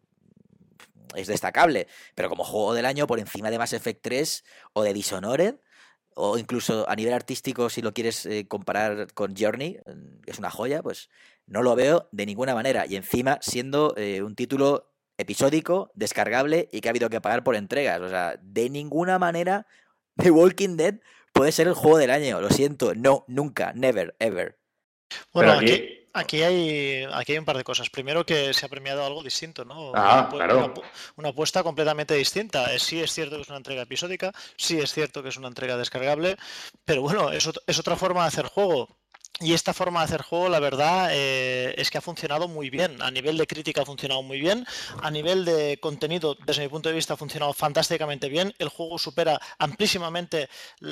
es destacable, pero como juego del año por encima de Mass Effect tres o de Dishonored, o incluso a nivel artístico si lo quieres eh, comparar con Journey, es una joya, pues no lo veo de ninguna manera. Y encima siendo eh, un título episódico, descargable y que ha habido que pagar por entregas. O sea, de ninguna manera The Walking Dead puede ser el juego del año. Lo siento, no, nunca, never, ever. Bueno, aquí, aquí, aquí, hay, aquí hay un par de cosas. Primero que se ha premiado algo distinto, ¿no? Ah, una, claro. una, una apuesta completamente distinta. Sí es cierto que es una entrega episódica, sí es cierto que es una entrega descargable, pero bueno, es, es otra forma de hacer juego. Y esta forma de hacer juego, la verdad, eh, es que ha funcionado muy bien. A nivel de crítica ha funcionado muy bien. A nivel de contenido, desde mi punto de vista, ha funcionado fantásticamente bien. El juego supera amplísimamente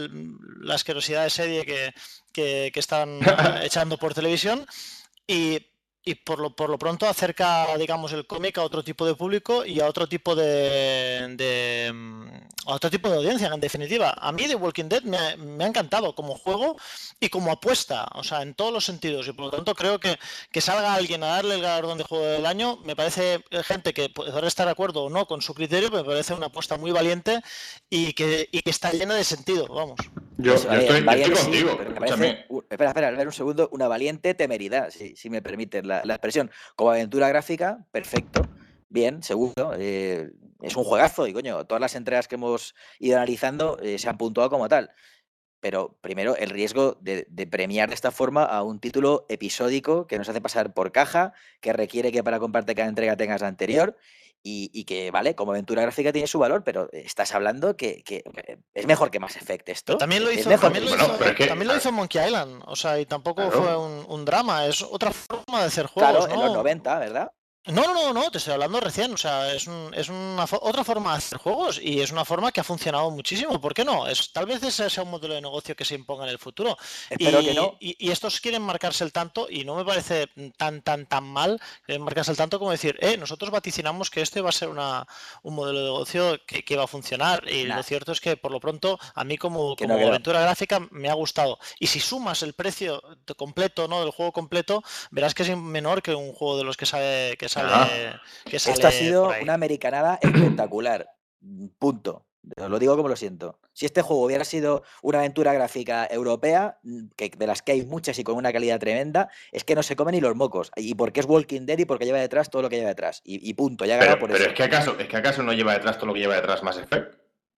la asquerosidad de serie que, que, que están echando por televisión. Y... y por lo, por lo pronto acerca, digamos, el cómic a otro tipo de público y a otro tipo de, de a otro tipo de audiencia, en definitiva. A mí The Walking Dead me ha, me ha encantado como juego y como apuesta, o sea, en todos los sentidos, y por lo tanto creo que, que salga alguien a darle el galardón de juego del año, me parece gente que podrá estar de acuerdo o no con su criterio, pero me parece una apuesta muy valiente y que, y que está llena de sentido, vamos. Yo, Eso, yo estoy, yo estoy sí, contigo, pero me escúchame. parece, uh, espera, espera, a ver un segundo, una valiente temeridad, si, si me permites la, la expresión. Como aventura gráfica, perfecto, bien, seguro. Eh, es un juegazo y, coño, todas las entregas que hemos ido analizando eh, se han puntuado como tal. Pero primero, el riesgo de, de premiar de esta forma a un título episódico que nos hace pasar por caja, que requiere que para comprarte cada entrega tengas la anterior. Y, y que, vale, como aventura gráfica tiene su valor, pero estás hablando que, que es mejor que Mass Effect esto. Pero también lo es hizo, mejor también lo Bueno, hizo, pero es que- también lo hizo Monkey Island, o sea, y tampoco Claro. fue un, un drama, es otra forma de hacer juegos, Claro, ¿no? en los noventa, ¿verdad? No, no, no, no, te estoy hablando recién, o sea, es, un, es una fo- otra forma de hacer juegos y es una forma que ha funcionado muchísimo, ¿por qué no? Es, tal vez ese sea un modelo de negocio que se imponga en el futuro. Espero y, que no. Y, y estos quieren marcarse el tanto y no me parece tan, tan, tan mal quieren marcarse el tanto como decir, eh, nosotros vaticinamos que este va a ser una, un modelo de negocio que, que va a funcionar y Nah. lo cierto es que por lo pronto a mí como, Que no, como que no. aventura gráfica me ha gustado. Y si sumas el precio de completo, ¿no? Del juego completo, verás que es menor que un juego de los que sale que sale Ah. que sale Esto ha sido por ahí. una americanada espectacular. Punto. Os lo digo como lo siento. Si este juego hubiera sido una aventura gráfica europea, que de las que hay muchas y con una calidad tremenda, es que no se comen ni los mocos. Y porque es Walking Dead y porque lleva detrás todo lo que lleva detrás. Y, y punto, ya ha ganado Pero, por pero eso. es que acaso, es que acaso no lleva detrás todo lo que lleva detrás Mass Effect.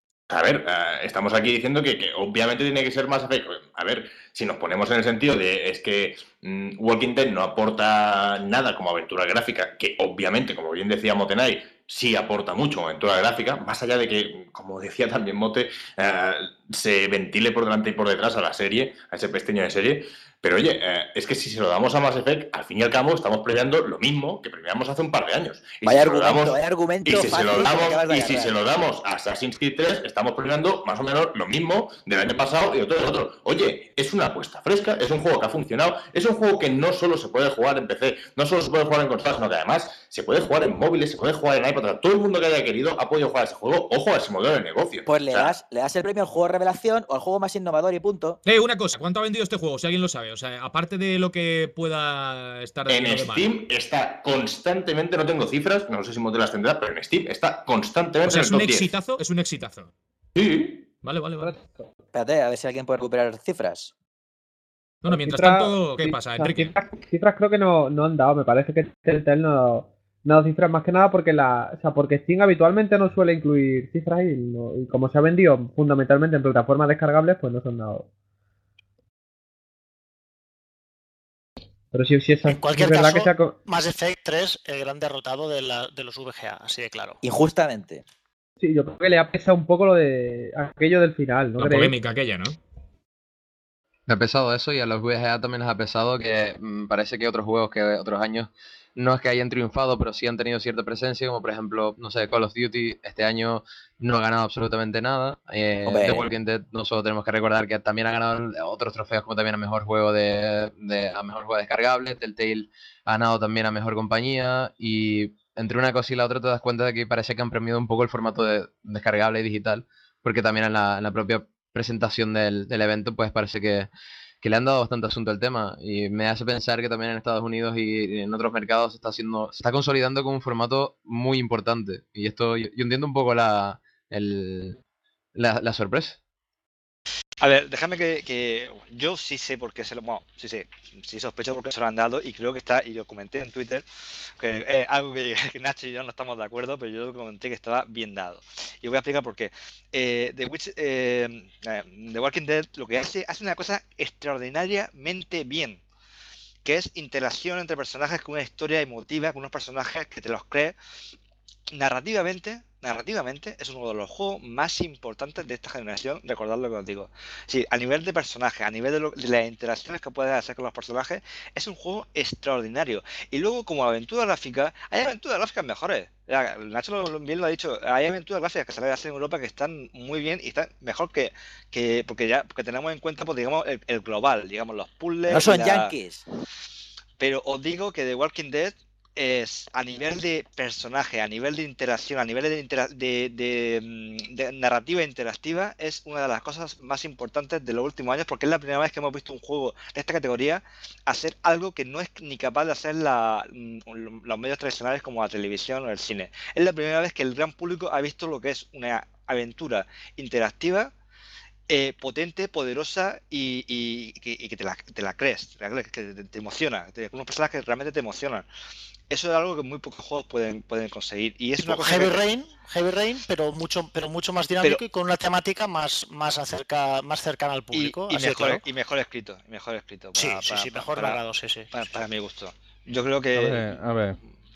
A ver, eh, estamos aquí diciendo que, que obviamente tiene que ser Mass Effect. A ver, si nos ponemos en el sentido de es que mm, Walking Dead no aporta nada como aventura gráfica, que obviamente, como bien decía Motenay, sí aporta mucho como aventura gráfica, más allá de que, como decía también Mote, eh, se ventile por delante y por detrás a la serie, a ese pesteño de serie. Pero oye, eh, es que si se lo damos a Mass Effect, al fin y al cabo estamos premiando lo mismo que premiamos hace un par de años. Y Vaya si se lo argumento, damos- vaya argumento y si se fácil lo que me damos, acabas de y si agarrar. se lo damos a Assassin's Creed tres, estamos premiando más o menos lo mismo del año pasado y de otro del otro. Oye, es una apuesta fresca, es un juego que ha funcionado, es un juego que no solo se puede jugar en P C, no solo se puede jugar en consolas, sino que además se puede jugar en móviles, se puede jugar en iPad. Todo el mundo que haya querido ha podido jugar a ese juego. Ojo a ese modelo de negocio. Pues le O sea, das, le das el premio al juego revelación o al juego más innovador y punto. Eh, una cosa, ¿cuánto ha vendido este juego? Si alguien lo sabe. O sea, aparte de lo que pueda estar En haciendo de mal. Steam está constantemente, no tengo cifras, no sé si Mote las tendrá, pero en Steam está constantemente O sea, en es el un top diez. exitazo, es un exitazo. Sí. Vale, vale, vale. Espérate, a ver si alguien puede recuperar cifras. Bueno, mientras Cifras- tanto, ¿qué ci- pasa, o sea, Enrique? Cifras, cifras creo que no, no han dado, me parece que Telltale no, no ha dado cifras más que nada porque la, o sea, porque Steam habitualmente no suele incluir cifras y, no- y como se ha vendido fundamentalmente en plataformas descargables, pues no se han dado. Pero sí, sí es, En cualquier es verdad caso, que se ha co- Mass Effect tres, el gran derrotado de, la- de los V G A, así de claro. Injustamente. sí, yo creo que le ha pesado un poco lo de aquello del final, ¿no La creéis? polémica aquella, ¿no? Me ha pesado eso y a los V G A también les ha pesado que mm, parece que otros juegos que otros años no es que hayan triunfado, pero sí han tenido cierta presencia, como por ejemplo, no sé, Call of Duty este año no ha ganado absolutamente nada. Eh, The Walking Dead, nosotros tenemos que recordar que también ha ganado otros trofeos, como también a mejor juego de, de a mejor juego descargable. Telltale ha ganado también a mejor compañía, y entre una cosa y la otra te das cuenta de que parece que han premiado un poco el formato de descargable y digital, porque también en la, en la propia presentación del, del evento pues parece que que le han dado bastante asunto al tema, y me hace pensar que también en Estados Unidos y en otros mercados se está haciendo, se está consolidando como un formato muy importante, y esto yo, yo entiendo un poco la, el, la, la sorpresa. A ver, déjame que, que yo sí sé por qué se lo... Bueno, sí sé, sí sospecho por qué se lo han dado, y creo que está, y lo comenté en Twitter, que es algo que, que Nacho y yo no estamos de acuerdo, pero yo lo comenté que estaba bien dado. Y voy a explicar por qué. Eh, The, Witch, eh, The Walking Dead lo que hace, hace una cosa extraordinariamente bien, que es interacción entre personajes con una historia emotiva, con unos personajes que te los crees. Narrativamente, narrativamente es uno de los juegos más importantes de esta generación, recordad lo que os digo. Sí, a nivel de personajes, a nivel de, lo, de las interacciones que puedes hacer con los personajes, es un juego extraordinario. Y luego, como aventura gráfica, hay aventuras gráficas mejores. Ya, Nacho lo, bien lo ha dicho, hay aventuras gráficas que salen a hacer en Europa que están muy bien y están mejor que, que porque ya porque tenemos en cuenta, pues digamos, el, el global, digamos, los puzzles. No son la... yankees. Pero os digo que The Walking Dead es, a nivel de personaje, a nivel de interacción, a nivel de, intera de, de, de narrativa interactiva, es una de las cosas más importantes de los últimos años, porque es la primera vez que hemos visto un juego de esta categoría hacer algo que no es ni capaz de hacer la, los medios tradicionales como la televisión o el cine. Es la primera vez que el gran público ha visto lo que es una aventura interactiva, Eh, potente, poderosa y, y, y, y que te la, te la crees, que te, te emociona, te, unos personajes que realmente te emocionan. Eso es algo que muy pocos juegos pueden, pueden conseguir. Y es tipo una cosa Heavy que... Rain, Heavy Rain, pero mucho, pero mucho más dinámico pero... y con una temática más, más, acerca, más cercana al público. Y, y, así mejor, claro. y mejor escrito, y mejor escrito. Sí, Para, sí, para, sí, mejor para, narrado, sí, sí. Para, para mi gusto. Yo creo que... A ver, a ver.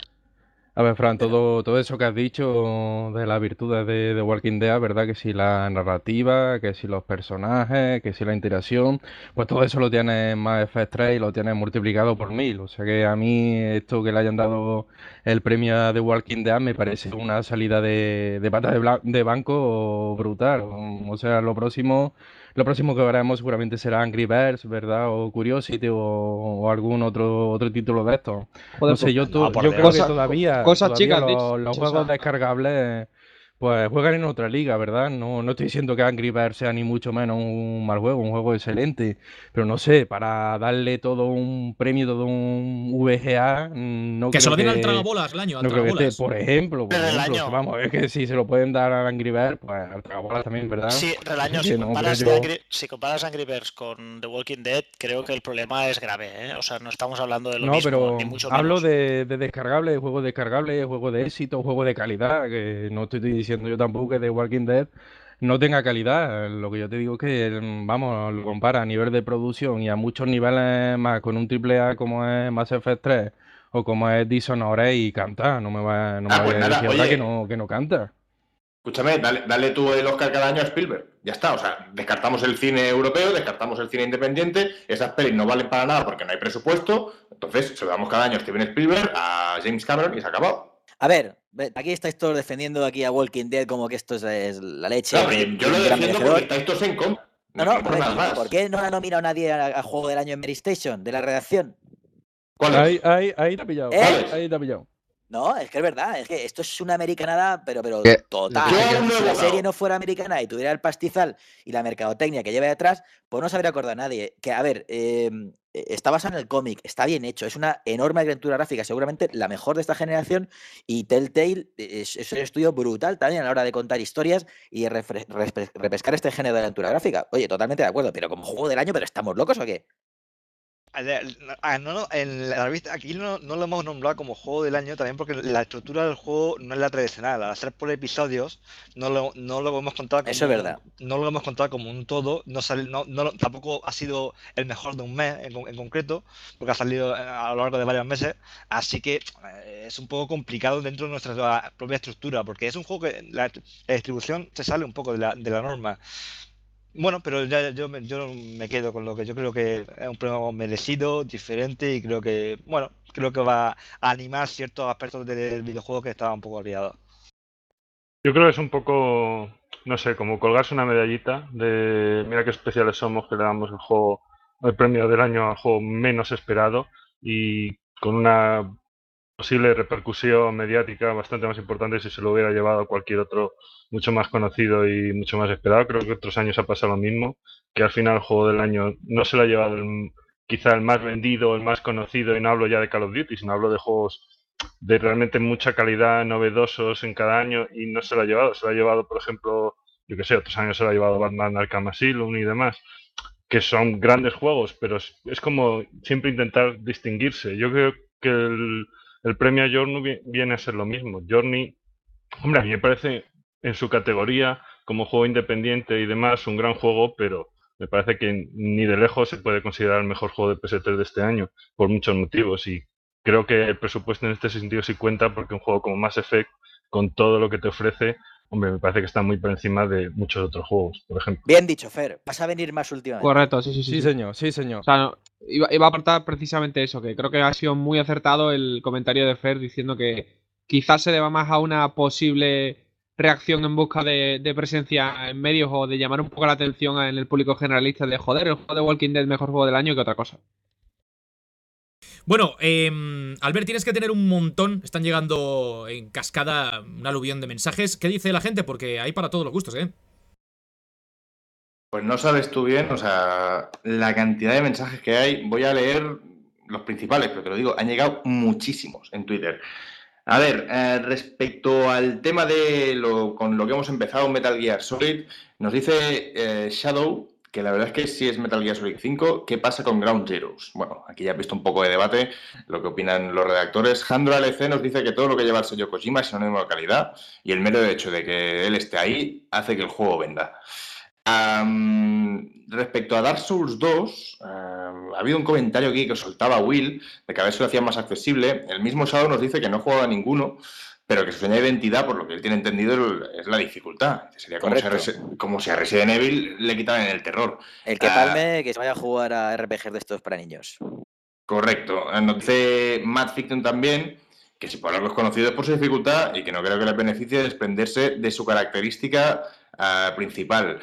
A ver, Fran, todo, todo eso que has dicho de las virtudes de, de Walking Dead, ¿verdad? Que si la narrativa, que si los personajes, que si la interacción, pues todo eso lo tienes más F tres y lo tienes multiplicado por mil. O sea que a mí esto que le hayan dado el premio a The Walking Dead me parece una salida de, de pata de, de banco brutal. O sea, lo próximo... Lo próximo que veremos seguramente será Angry Birds, ¿verdad? O Curiosity o, o algún otro otro título de estos. Joder, no sé, yo, no, yo creo cosa, que todavía, cosas todavía chicas, los, dicho, los o juegos sea, descargables pues juegan en otra liga, ¿verdad? No, no estoy diciendo que Angry Birds sea ni mucho menos un mal juego, un juego excelente, pero no sé, para darle todo un premio, todo un V G A, no que creo se lo den que... al tragabolas el año, al No creo que esté, tragabolas. por ejemplo, por Pero el ejemplo, año. vamos, es que si se lo pueden dar al Angry Birds, pues al tragabolas también, ¿verdad? Sí, el año, Que si, no, comparas creo yo- Angry, si comparas Angry Birds con The Walking Dead, creo que el problema es grave, ¿eh? O sea, no estamos hablando de lo No, mismo, pero ni mucho hablo menos. de, de descargable, juego descargable, juego de éxito, juego de calidad, que no estoy diciendo yo tampoco que The Walking Dead no tenga calidad. Lo que yo te digo es que, mm, vamos, lo compara a nivel de producción y a muchos niveles más con un triple A como es Mass Effect tres o como es Dishonored y canta. No me va, no me Ah, pues vaya a nada, decir ahora oye. que no, que no canta. Escúchame, dale, dale tú el Oscar cada año a Spielberg. Ya está, o sea, descartamos el cine europeo, descartamos el cine independiente, esas pelis no valen para nada porque no hay presupuesto, entonces se lo damos cada año a Steven Spielberg, a James Cameron y se ha acabado. A ver, ve- aquí estáis todos defendiendo aquí a Walking Dead como que esto es, es la leche. Claro, pero y yo un lo gran defiendo merecedor. porque estáis todos en contra. No, No, no, no por ¿por, nada más. ¿por qué no ha nominado nadie a, a Juego del Año en Mary Station de la redacción? ¿Cuál Ahí, es? ahí, ahí te ha pillado. ¿Eh? ¿Cuál es? Ahí te ha pillado. No, es que es verdad, es que esto es una americanada, pero, pero Que- total. Yo aún no he Si la votado. serie no fuera americana y tuviera el pastizal y la mercadotecnia que lleva detrás, pues no se habría acordado nadie. Que, a ver, eh, está basado en el cómic, está bien hecho, es una enorme aventura gráfica, seguramente la mejor de esta generación, y Telltale es, es un estudio brutal también a la hora de contar historias y de refre- repes- repescar este género de aventura gráfica. Oye, totalmente de acuerdo, pero como juego del año, ¿pero estamos locos o qué? Ah, no, no, en la revista aquí no, no lo hemos nombrado como juego del año también porque la estructura del juego no es la tradicional. Al hacer por episodios no lo, no lo hemos contado como Eso es verdad. un, no lo hemos contado como un todo. No, sale, no, no lo- tampoco ha sido el mejor de un mes en, con- en concreto porque ha salido a lo largo de varios meses. Así que eh, es un poco complicado dentro de nuestra propia estructura porque es un juego que la, la distribución se sale un poco de la, de la norma. Bueno, pero ya yo me, yo me quedo con lo que yo creo que es un premio merecido, diferente y creo que, bueno, creo que va a animar ciertos aspectos del videojuego que estaban un poco olvidados. Yo creo que es un poco, no sé, como colgarse una medallita de mira qué especiales somos que le damos el juego, el premio del año al juego menos esperado y con una posible repercusión mediática bastante más importante si se lo hubiera llevado cualquier otro mucho más conocido y mucho más esperado. Creo que otros años ha pasado lo mismo, que al final el juego del año no se lo ha llevado el, quizá el más vendido, el más conocido, y no hablo ya de Call of Duty, sino hablo de juegos de realmente mucha calidad, novedosos en cada año, y no se lo ha llevado. Se lo ha llevado, por ejemplo, yo que sé, otros años se lo ha llevado Batman Arkham Asylum y demás, que son grandes juegos, pero es, es como siempre intentar distinguirse. Yo creo que el, el premio a Journey viene a ser lo mismo. Journey, hombre, a mí me parece en su categoría, como juego independiente y demás, un gran juego, pero me parece que ni de lejos se puede considerar el mejor juego de P S tres de este año, por muchos motivos, y creo que el presupuesto en este sentido sí cuenta, porque un juego como Mass Effect, con todo lo que te ofrece, hombre, me parece que está muy por encima de muchos otros juegos, por ejemplo. Bien dicho, Fer. Vas a venir más últimamente. Correcto, sí, sí, sí. Sí, señor, sí, señor. O sea, no, iba, iba a aportar precisamente eso, que creo que ha sido muy acertado el comentario de Fer diciendo que quizás se deba más a una posible reacción en busca de, de presencia en medios o de llamar un poco la atención en el público generalista de joder, el juego de Walking Dead mejor juego del año que otra cosa. Bueno, eh, Albert, tienes que tener un montón. Están llegando en cascada un aluvión de mensajes. ¿Qué dice la gente? Porque hay para todos los gustos, ¿eh? Pues no sabes tú bien, o sea, la cantidad de mensajes que hay. Voy a leer los principales, pero te lo digo, han llegado muchísimos en Twitter. A ver, eh, respecto al tema de lo con lo que hemos empezado, Metal Gear Solid, nos dice eh, Shadow que la verdad es que sí es Metal Gear Solid cinco. ¿Qué pasa con Ground Zeroes? Bueno, aquí ya he visto un poco de debate, lo que opinan los redactores. Jandro L C nos dice que todo lo que lleva el sello Kojima es sinónimo de calidad y el mero hecho de que él esté ahí hace que el juego venda. Um, respecto a Dark Souls dos, um, ha habido un comentario aquí que soltaba Will de que a ver si lo hacían más accesible. El mismo Shadow nos dice que no juega a ninguno, pero que su seña de identidad, por lo que él tiene entendido, es la dificultad. Sería como si, a como si a Resident Evil le quitaran el terror. El que palme, uh, que se vaya a jugar a R P Gs de estos para niños. Correcto. Nos dice Matt Fiction también que si por algo es conocido es por su dificultad y que no creo que le beneficie desprenderse de su característica uh, principal.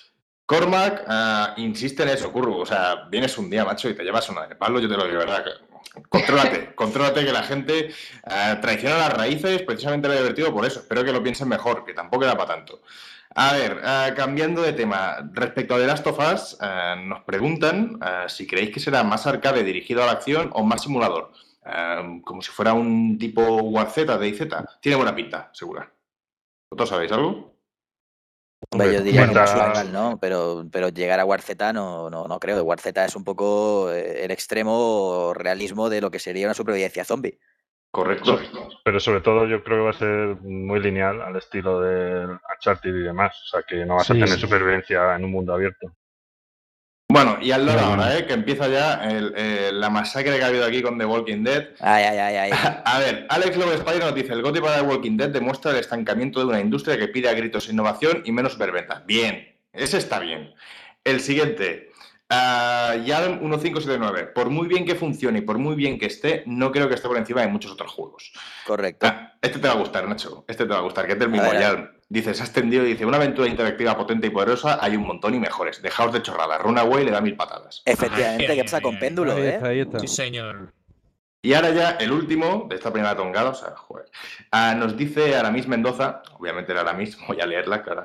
Cormac uh, insiste en eso, Curro. O sea, vienes un día, macho, y te llevas una de palo, yo te lo digo, ¿verdad? Contrólate, contrólate, que la gente uh, traiciona las raíces, precisamente lo divertido por eso. Espero que lo piensen mejor, que tampoco era para tanto. A ver, uh, cambiando de tema, respecto a The Last of Us, uh, nos preguntan uh, si creéis que será más arcade dirigido a la acción o más simulador. Uh, como si fuera un tipo War Z de I Z. Tiene buena pinta, segura. ¿Vosotros sabéis algo? Hombre, yo diría que más local, ¿no? Pero, pero llegar a War Z no, no, no creo. War Z es un poco el extremo realismo de lo que sería una supervivencia zombie. Correcto. Pero sobre todo yo creo que va a ser muy lineal al estilo de Uncharted y demás. O sea, que no vas sí, a tener sí. supervivencia en un mundo abierto. Bueno, y al lado ahora, ¿eh? Que empieza ya el, el, la masacre que ha habido aquí con The Walking Dead. Ay, ay, ay, ay. A ver, Alex Love Spider nos dice: el GOTY para The Walking Dead demuestra el estancamiento de una industria que pide a gritos innovación y menos superventas. Bien, ese está bien. El siguiente, uh, Yalm uno cinco siete nueve. Por muy bien que funcione y por muy bien que esté, no creo que esté por encima de muchos otros juegos. Correcto. Uh, este te va a gustar, Nacho. Este te va a gustar, que es del mismo Yalm. Dice, se ha extendido y dice, una aventura interactiva potente y poderosa, hay un montón y mejores. Dejaos de chorradas. Runaway le da mil patadas. Efectivamente, ay, ¿qué pasa con péndulo, ahí eh? Está, ahí está. Sí, señor. Y ahora ya, el último de esta primera tongada, o sea, joder, uh, nos dice Aramis Mendoza, obviamente era Aramis, voy a leerla, claro,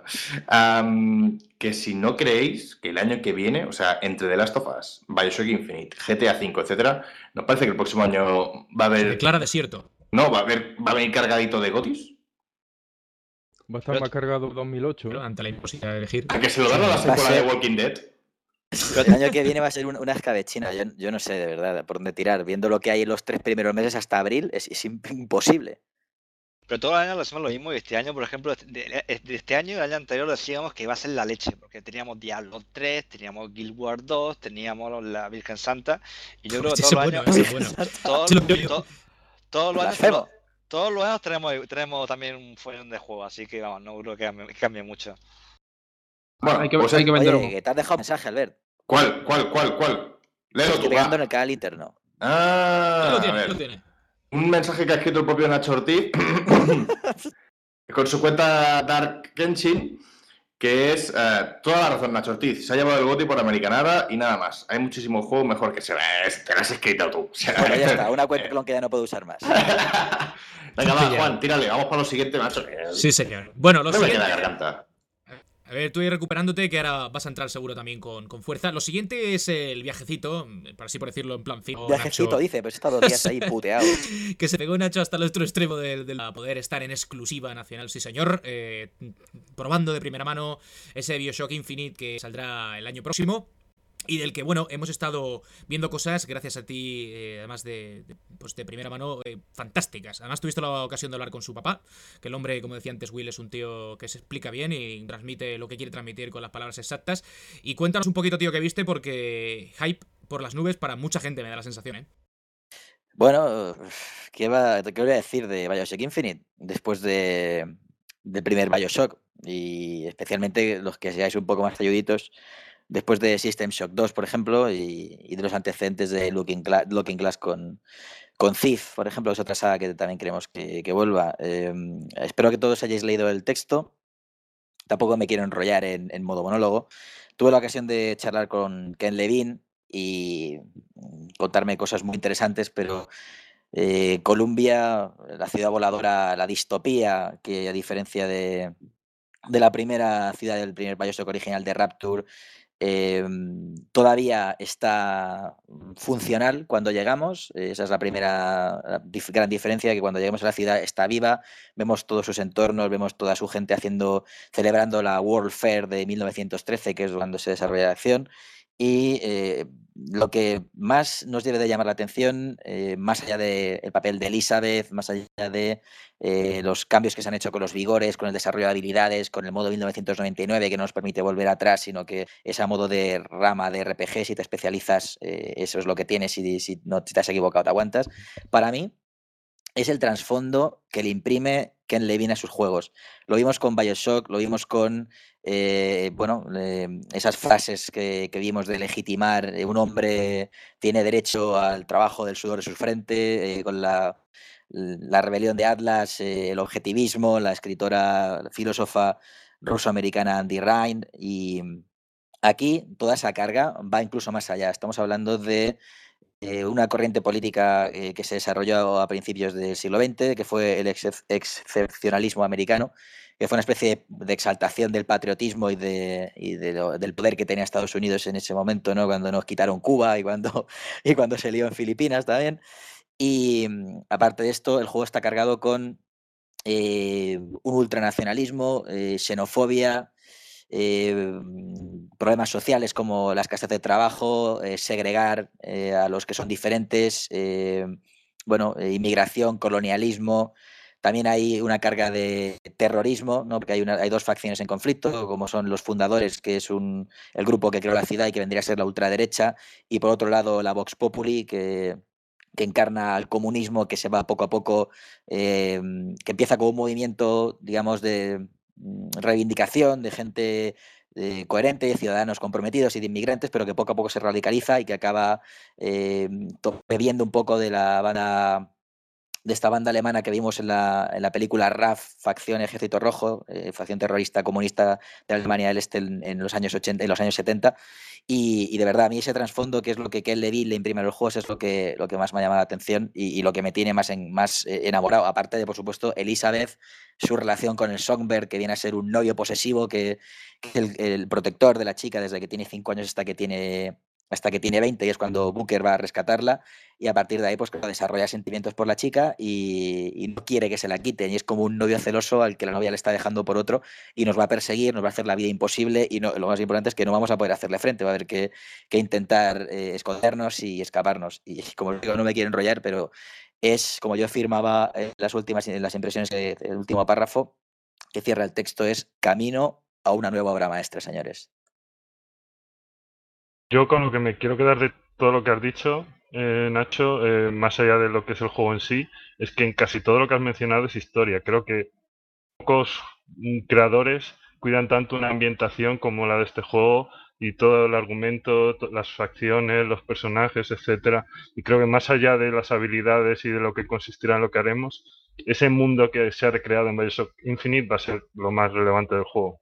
um, que si no creéis que el año que viene, o sea, entre The Last of Us, Bioshock Infinite, G T A cinco, etcétera, nos parece que el próximo año va a haber... Se declara desierto. No, va a haber, va a venir cargadito de gotis. Va a estar pero, más cargado dos mil ocho. Pero ante la imposibilidad de elegir. ¿A que se lo dan a la secuela de Walking Dead? Pero el año que viene va a ser una, una escabechina. Yo, yo no sé, de verdad, por dónde tirar. Viendo lo que hay en los tres primeros meses hasta abril, es, es imposible. Pero todos los años lo hacemos lo mismo. Y este año, por ejemplo, de, de este año y el año anterior decíamos que iba a ser la leche. Porque teníamos Diablo tres, teníamos Guild Wars dos, teníamos la Virgen Santa. Y yo creo que todos los años... Bueno. Todos, todos, todos los años... Todos, todos los años tenemos, tenemos también un follón de juego. Así que, vamos, no creo que cambie, que cambie mucho. Bueno, hay que, pues hay que vender Oye, humo. que te has dejado un mensaje, Albert. ¿Cuál, cuál, cuál, cuál? Léelo Estoy tú, pegando va. en el canal interno. Ah, Lo a tiene, ver. lo tiene. Un mensaje que ha escrito el propio Nacho Ortiz con su cuenta Dark Kenshin, que es eh, toda la razón, Nacho Ortiz. Se ha llevado el GOTY por Americanada y nada más. Hay muchísimos juegos mejor que se ve. Te lo has escrito tú. O sea, Bueno, ya está, una cuenta clon que ya no puedo usar más. Venga, va, Juan, tírale. Vamos para lo siguiente, macho. que- Sí, señor. Bueno, lo No me siguiente... queda garganta. A ver, tú ir recuperándote, que ahora vas a entrar seguro también con, con fuerza. Lo siguiente es el viajecito, por así por decirlo, en plan fino. Viajecito, Nacho, dice, pero he estado dos días ahí puteado. que se pegó Nacho hasta el otro extremo de, de la poder estar en exclusiva nacional, sí señor. Eh, probando de primera mano ese BioShock Infinite que saldrá el año próximo. Y del que, bueno, hemos estado viendo cosas, gracias a ti, eh, además de, de, pues de primera mano, eh, fantásticas. Además tuviste la ocasión de hablar con su papá, que el hombre, como decía antes Will, es un tío que se explica bien y transmite lo que quiere transmitir con las palabras exactas. Y cuéntanos un poquito, tío, qué viste, porque hype por las nubes para mucha gente, me da la sensación, ¿eh? Bueno, ¿qué, va, ¿qué voy a decir de BioShock Infinite? Después de, del primer BioShock, y especialmente los que seáis un poco más ayuditos, después de System Shock dos, por ejemplo, y, y de los antecedentes de Looking Glass, Looking Glass con, con Thief, por ejemplo, es otra saga que también queremos que, que vuelva. Eh, espero que todos hayáis leído el texto. Tampoco me quiero enrollar en, en modo monólogo. Tuve la ocasión de charlar con Ken Levine y contarme cosas muy interesantes, pero eh, Columbia, la ciudad voladora, la distopía, que a diferencia de, de la primera ciudad del primer BioShock original de Rapture, eh, todavía está funcional cuando llegamos. Esa es la primera la dif- gran diferencia, que cuando lleguemos a la ciudad está viva, vemos todos sus entornos, vemos toda su gente haciendo, celebrando la World Fair de mil novecientos trece, que es cuando se desarrolla la acción. Y eh, lo que más nos debe de llamar la atención, eh, más allá del papel de Elizabeth, más allá de eh, los cambios que se han hecho con los vigores, con el desarrollo de habilidades, con el modo mil novecientos noventa y nueve que no nos permite volver atrás, sino que es a modo de rama de R P G, si te especializas, eh, eso es lo que tienes y si no si te has equivocado te aguantas. Para mí es el trasfondo que le imprime Ken Levine a sus juegos. Lo vimos con BioShock, lo vimos con eh, bueno, eh, esas frases que, que vimos de legitimar, eh, un hombre tiene derecho al trabajo del sudor de su frente, eh, con la, la rebelión de Atlas, eh, el objetivismo, la escritora, la filósofa ruso-americana Andy Ryan, y aquí toda esa carga va incluso más allá. Estamos hablando de eh, una corriente política eh, que se desarrolló a principios del siglo veinte, que fue el ex excepcionalismo americano, que fue una especie de, de exaltación del patriotismo y, de, y de lo, del poder que tenía Estados Unidos en ese momento, ¿no? Cuando nos quitaron Cuba y cuando, y cuando se lió en Filipinas también. Y aparte de esto, el juego está cargado con eh, un ultranacionalismo, eh, xenofobia, eh, problemas sociales como la escasez de trabajo, eh, segregar eh, a los que son diferentes, eh, bueno, eh, inmigración, colonialismo. También hay una carga de terrorismo, ¿no? Porque hay, una, hay dos facciones en conflicto, como son los fundadores, que es un, el grupo que creó la ciudad y que vendría a ser la ultraderecha, y por otro lado la Vox Populi, que, que encarna al comunismo, que se va poco a poco, eh, que empieza como un movimiento, digamos, de reivindicación de gente eh, coherente, de ciudadanos comprometidos y de inmigrantes, pero que poco a poco se radicaliza y que acaba eh, bebiendo un poco de la banda, de esta banda alemana que vimos en la, en la película R A F, Facción Ejército Rojo, eh, facción terrorista comunista de Alemania del Este en, en los años ochenta, en los años setenta. Y, y de verdad, a mí ese trasfondo, que es lo que Ken Levine le imprime a los juegos, es lo que, lo que más me ha llamado la atención y, y lo que me tiene más, en, más eh, enamorado. Aparte de, por supuesto, Elizabeth, su relación con el Songbird, que viene a ser un novio posesivo, que, que es el, el protector de la chica desde que tiene cinco años hasta que tiene, hasta que tiene veinte, y es cuando Booker va a rescatarla. Y a partir de ahí, pues desarrolla sentimientos por la chica y, y no quiere que se la quiten. Y es como un novio celoso al que la novia le está dejando por otro y nos va a perseguir, nos va a hacer la vida imposible y no, lo más importante es que no vamos a poder hacerle frente. Va a haber que, que intentar eh, escondernos y escaparnos. Y como digo, no me quiero enrollar, pero es como yo afirmaba en las últimas en las impresiones del último párrafo que cierra el texto, es camino a una nueva obra maestra, señores. Yo con lo que me quiero quedar de todo lo que has dicho, eh, Nacho, eh, más allá de lo que es el juego en sí, es que en casi todo lo que has mencionado es historia. Creo que pocos mm, creadores cuidan tanto una ambientación como la de este juego y todo el argumento, to- las facciones, los personajes, etcétera. Y creo que más allá de las habilidades y de lo que consistirá en lo que haremos, ese mundo que se ha recreado en Bioshock Infinite va a ser lo más relevante del juego.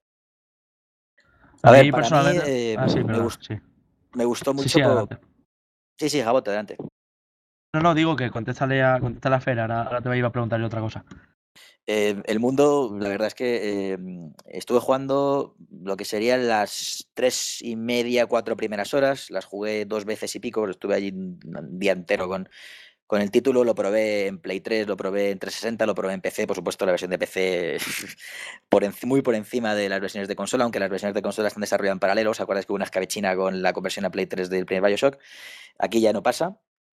A A ver, mí para mí personalmente. eh, Ah, sí, me, perdón, gust- sí. me gustó Sí, mucho sí, por... adelante. Sí, sí, Jabot, adelante. No, no, digo que contéstale a, contéstale a Fer, ahora, ahora te iba a preguntar yo otra cosa. Eh, el mundo, la verdad es que eh, estuve jugando lo que serían las tres y media, cuatro primeras horas. Las jugué dos veces y pico, estuve allí un un día entero con, con el título. Lo probé en Play tres, lo probé en trescientos sesenta, lo probé en P C. Por supuesto, la versión de P C por enci- muy por encima de las versiones de consola, aunque las versiones de consola están desarrolladas en paralelo. ¿Os acuerdas que hubo una escabechina con la conversión a Play tres del primer Bioshock? Aquí ya no pasa.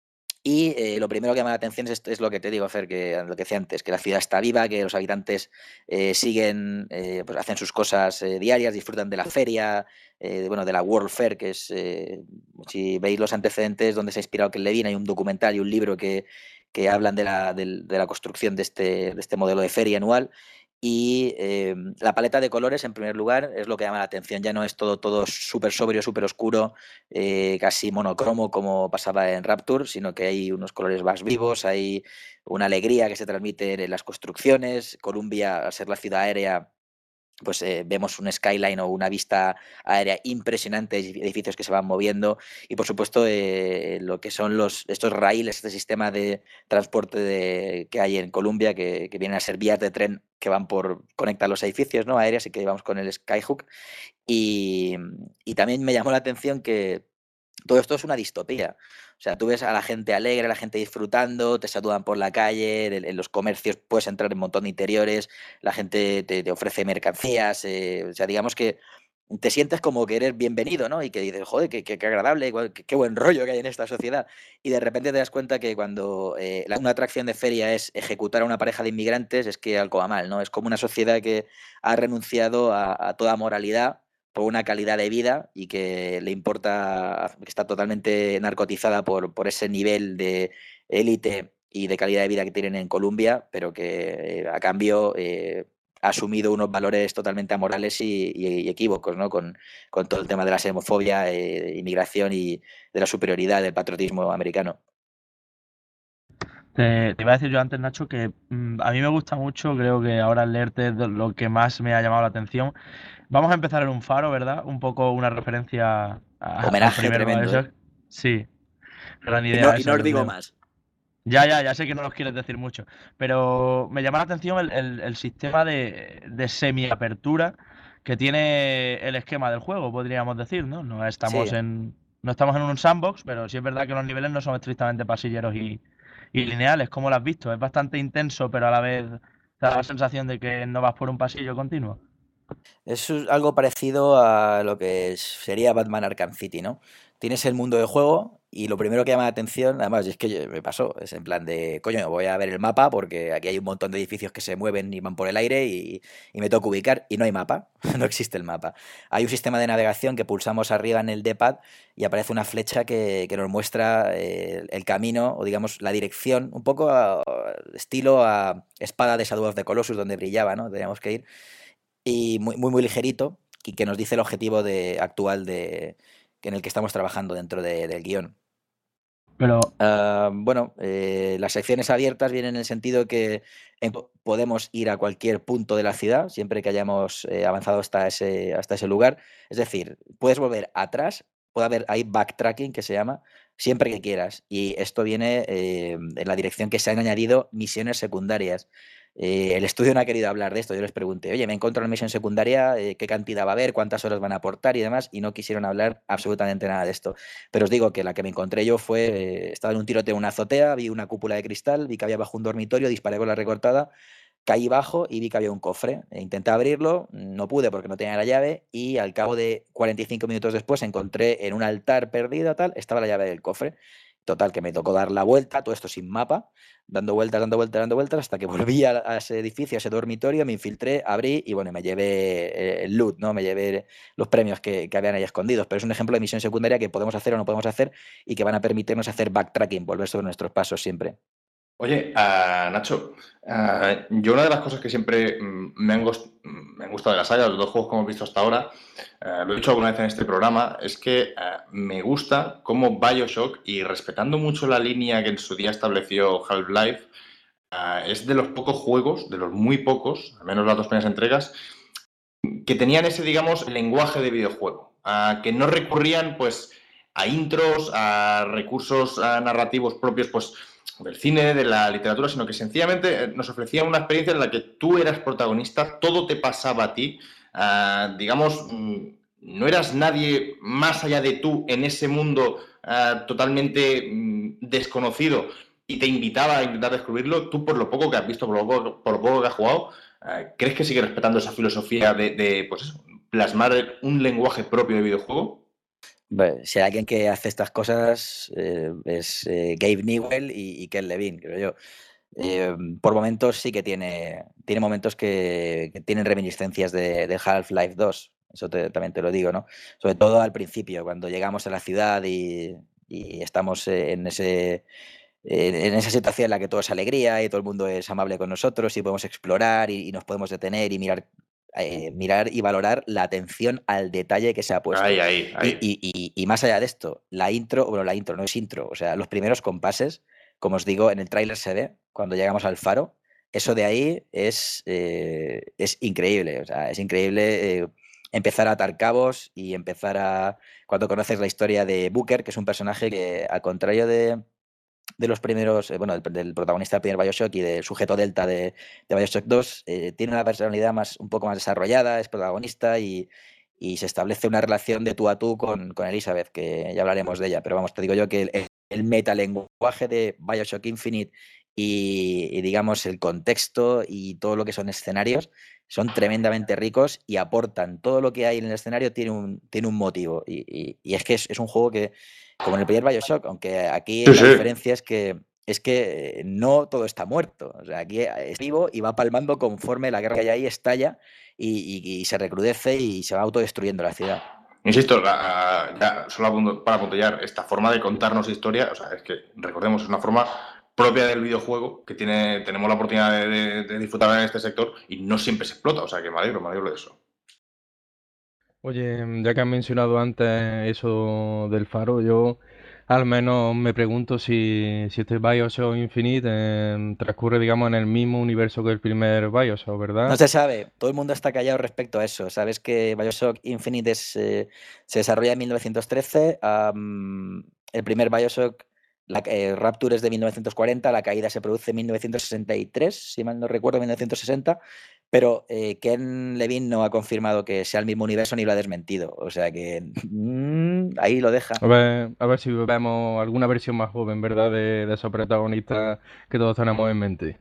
Y eh, lo primero que llama la atención es, esto- es lo que te digo, Fer, que lo que decía antes, que la ciudad está viva, que los habitantes eh, siguen, eh, pues hacen sus cosas eh, diarias, disfrutan de la feria, eh, de, bueno, de la World Fair, que es, eh, si veis los antecedentes donde se ha inspirado Ken Levine, hay un documental y un libro que, que hablan de la, del- de la construcción de este, de este modelo de feria anual. Y eh, la paleta de colores, en primer lugar, es lo que llama la atención. Ya no es todo, todo súper sobrio, súper oscuro, eh, casi monocromo como pasaba en Rapture, sino que hay unos colores más vivos, hay una alegría que se transmite en las construcciones. Columbia, al ser la ciudad aérea, pues eh, vemos un skyline o una vista aérea impresionante, edificios que se van moviendo y por supuesto eh, lo que son los, estos raíles, este sistema de transporte de, que hay en Colombia, que, que vienen a ser vías de tren que van por conectar los edificios, ¿no?, aéreas, y que vamos con el Skyhook. Y, y también me llamó la atención que todo esto es una distopía. O sea, tú ves a la gente alegre, a la gente disfrutando, te saludan por la calle, en, en los comercios puedes entrar en un montón de interiores, la gente te, te ofrece mercancías, eh, o sea, digamos que te sientes como que eres bienvenido, ¿no? Y que dices, joder, qué, qué- qué agradable, igual, qué, qué buen rollo que hay en esta sociedad. Y de repente te das cuenta que cuando eh, la- una atracción de feria es ejecutar a una pareja de inmigrantes, es que algo va mal, ¿no? Es como una sociedad que ha renunciado a, a toda moralidad por una calidad de vida y que le importa, que está totalmente narcotizada por, por ese nivel de élite y de calidad de vida que tienen en Colombia, pero que eh, a cambio eh, ha asumido unos valores totalmente amorales y, y- y equívocos, ¿no? Con, con todo el tema de la xenofobia, eh, inmigración y de la superioridad del patriotismo americano. Te, te iba a decir yo antes, Nacho, que mm, a mí me gusta mucho, creo que ahora al leerte es de lo que más me ha llamado la atención. Vamos a empezar en un faro, ¿verdad? Un poco una referencia a- al Homenaje primer tremendo, ¿eh? Bioshock. Sí, gran Y no, idea y no esa, os yo digo creo. más. Ya, ya, ya sé que no nos quieres decir mucho, pero me llama la atención el, el- el sistema de, de semi-apertura que tiene el esquema del juego, podríamos decir, ¿no? No estamos Sí. en, no estamos en un sandbox, pero sí es verdad que los niveles no son estrictamente pasilleros y, y lineales, como lo has visto. Es bastante intenso, pero a la vez te da la sensación de que no vas por un pasillo continuo. Es algo parecido a lo que es- sería Batman Arkham City, ¿no? Tienes el mundo de juego y lo primero que llama la atención, además, es que yo- me pasó, es en plan de, coño, voy a ver el mapa porque aquí hay un montón de edificios que se mueven y van por el aire y, y me toca ubicar y no hay mapa, no existe el mapa. Hay un sistema de navegación que pulsamos arriba en el D-pad y aparece una flecha que, que nos muestra eh, el camino o digamos la dirección, un poco a- estilo a Espada de Shadow of the Colossus donde brillaba, ¿no? Teníamos que ir y muy, muy, muy ligerito y que nos dice el objetivo de, actual de, en el que estamos trabajando dentro de- del guión. Pero Ah, bueno, eh, las secciones abiertas vienen en el sentido que en- podemos ir a cualquier punto de la ciudad siempre que hayamos eh, avanzado hasta ese, hasta ese lugar. Es decir, puedes volver atrás, puede haber, hay backtracking que se llama, siempre que quieras. Y esto viene eh, en la dirección que se han añadido misiones secundarias. Eh, el estudio no ha querido hablar de esto. Yo les pregunté, oye, me encuentro en una misión secundaria, eh, ¿qué cantidad va a haber? ¿Cuántas horas van a aportar? Y demás, y no quisieron hablar absolutamente nada de esto. Pero os digo que la que me encontré yo fue, eh, estaba en un tiroteo en una azotea, vi una cúpula de cristal, vi que había bajo un dormitorio, disparé con la recortada, caí bajo y vi que había un cofre. E intenté abrirlo, no pude porque no tenía la llave y al cabo de cuarenta y cinco minutos después encontré en un altar perdido, tal, estaba la llave del cofre. Total, que me tocó dar la vuelta, todo esto sin mapa, dando vueltas, dando vueltas, dando vueltas, hasta que volví a, a ese edificio, a ese dormitorio, me infiltré, abrí y bueno, me llevé eh, el loot, ¿no? Me llevé los premios que, que habían ahí escondidos. Pero es un ejemplo de misión secundaria que podemos hacer o no podemos hacer y que van a permitirnos hacer backtracking, volver sobre nuestros pasos siempre. Oye, uh, Nacho, uh, yo una de las cosas que siempre mm, me han, me han gustado de la saga, los dos juegos que hemos visto hasta ahora, uh, lo he dicho alguna vez en este programa, es que uh, me gusta cómo BioShock, y respetando mucho la línea que en su día estableció Half-Life, uh, es de los pocos juegos, de los muy pocos, al menos las dos primeras entregas, que tenían ese, digamos, lenguaje de videojuego, uh, que no recurrían, pues, a intros, a recursos uh, narrativos propios, pues, del cine, de la literatura, sino que sencillamente nos ofrecía una experiencia en la que tú eras protagonista, todo te pasaba a ti, uh, digamos, no eras nadie más allá de tú en ese mundo uh, totalmente um, desconocido y te invitaba a intentar descubrirlo. Tú, por lo poco que has visto, por lo poco, por lo poco que has jugado, uh, ¿crees que sigue respetando esa filosofía de, de pues eso, plasmar un lenguaje propio de videojuego? Bueno, si hay alguien que hace estas cosas eh, es eh, Gabe Newell y, y Ken Levine, creo yo. Eh, por momentos sí que tiene, tiene momentos que, que tienen reminiscencias de, de Half-Life dos, eso te, también te lo digo, ¿no? Sobre todo al principio, cuando llegamos a la ciudad y, y estamos en, ese, en esa situación en la que todo es alegría y todo el mundo es amable con nosotros y podemos explorar y, y nos podemos detener y mirar Eh, mirar y valorar la atención al detalle que se ha puesto. Ahí, ahí, ahí. Y, y, y, y más allá de esto, la intro, bueno, la intro no es intro, o sea, los primeros compases, como os digo, en el tráiler se ve cuando llegamos al faro, eso de ahí es, eh, es increíble, o sea, es increíble eh, empezar a atar cabos y empezar a, cuando conoces la historia de Booker, que es un personaje que, al contrario de de los primeros, eh, bueno, del, del protagonista del primer BioShock y del sujeto Delta de, de BioShock dos, eh, tiene una personalidad más, un poco más desarrollada, es protagonista y, y se establece una relación de tú a tú con, con Elizabeth, que ya hablaremos de ella, pero vamos, te digo yo que el, el metalenguaje de BioShock Infinite y, y, digamos, el contexto y todo lo que son escenarios son tremendamente ricos y aportan todo lo que hay en el escenario, tiene un, tiene un motivo y, y, y es que es, es un juego que, como en el primer BioShock, aunque aquí sí, la sí. diferencia es que es que no todo está muerto. O sea, aquí es vivo y va palmando conforme la guerra que hay ahí estalla y, y, y se recrudece y se va autodestruyendo la ciudad. Insisto, la, ya, solo para apuntillar, esta forma de contarnos historia, o sea, es que recordemos, es una forma propia del videojuego que tiene, tenemos la oportunidad de, de, de disfrutar en este sector y no siempre se explota. O sea, que me alegro, me alegro de eso. Oye, ya que has mencionado antes eso del faro, yo al menos me pregunto si, si este BioShock Infinite eh, transcurre, digamos, en el mismo universo que el primer BioShock, ¿verdad? No se sabe, todo el mundo está callado respecto a eso. Sabes que BioShock Infinite es, eh, se desarrolla en mil novecientos trece, um, el primer BioShock, la, eh, Rapture es de mil novecientos cuarenta, la caída se produce en mil novecientos sesenta y tres, si mal no recuerdo, mil novecientos sesenta, pero eh, Ken Levine no ha confirmado que sea el mismo universo ni lo ha desmentido, o sea que mmm, ahí lo deja. A ver, a ver si vemos alguna versión más joven, ¿verdad? De, de esos protagonistas que todos tenemos en mente.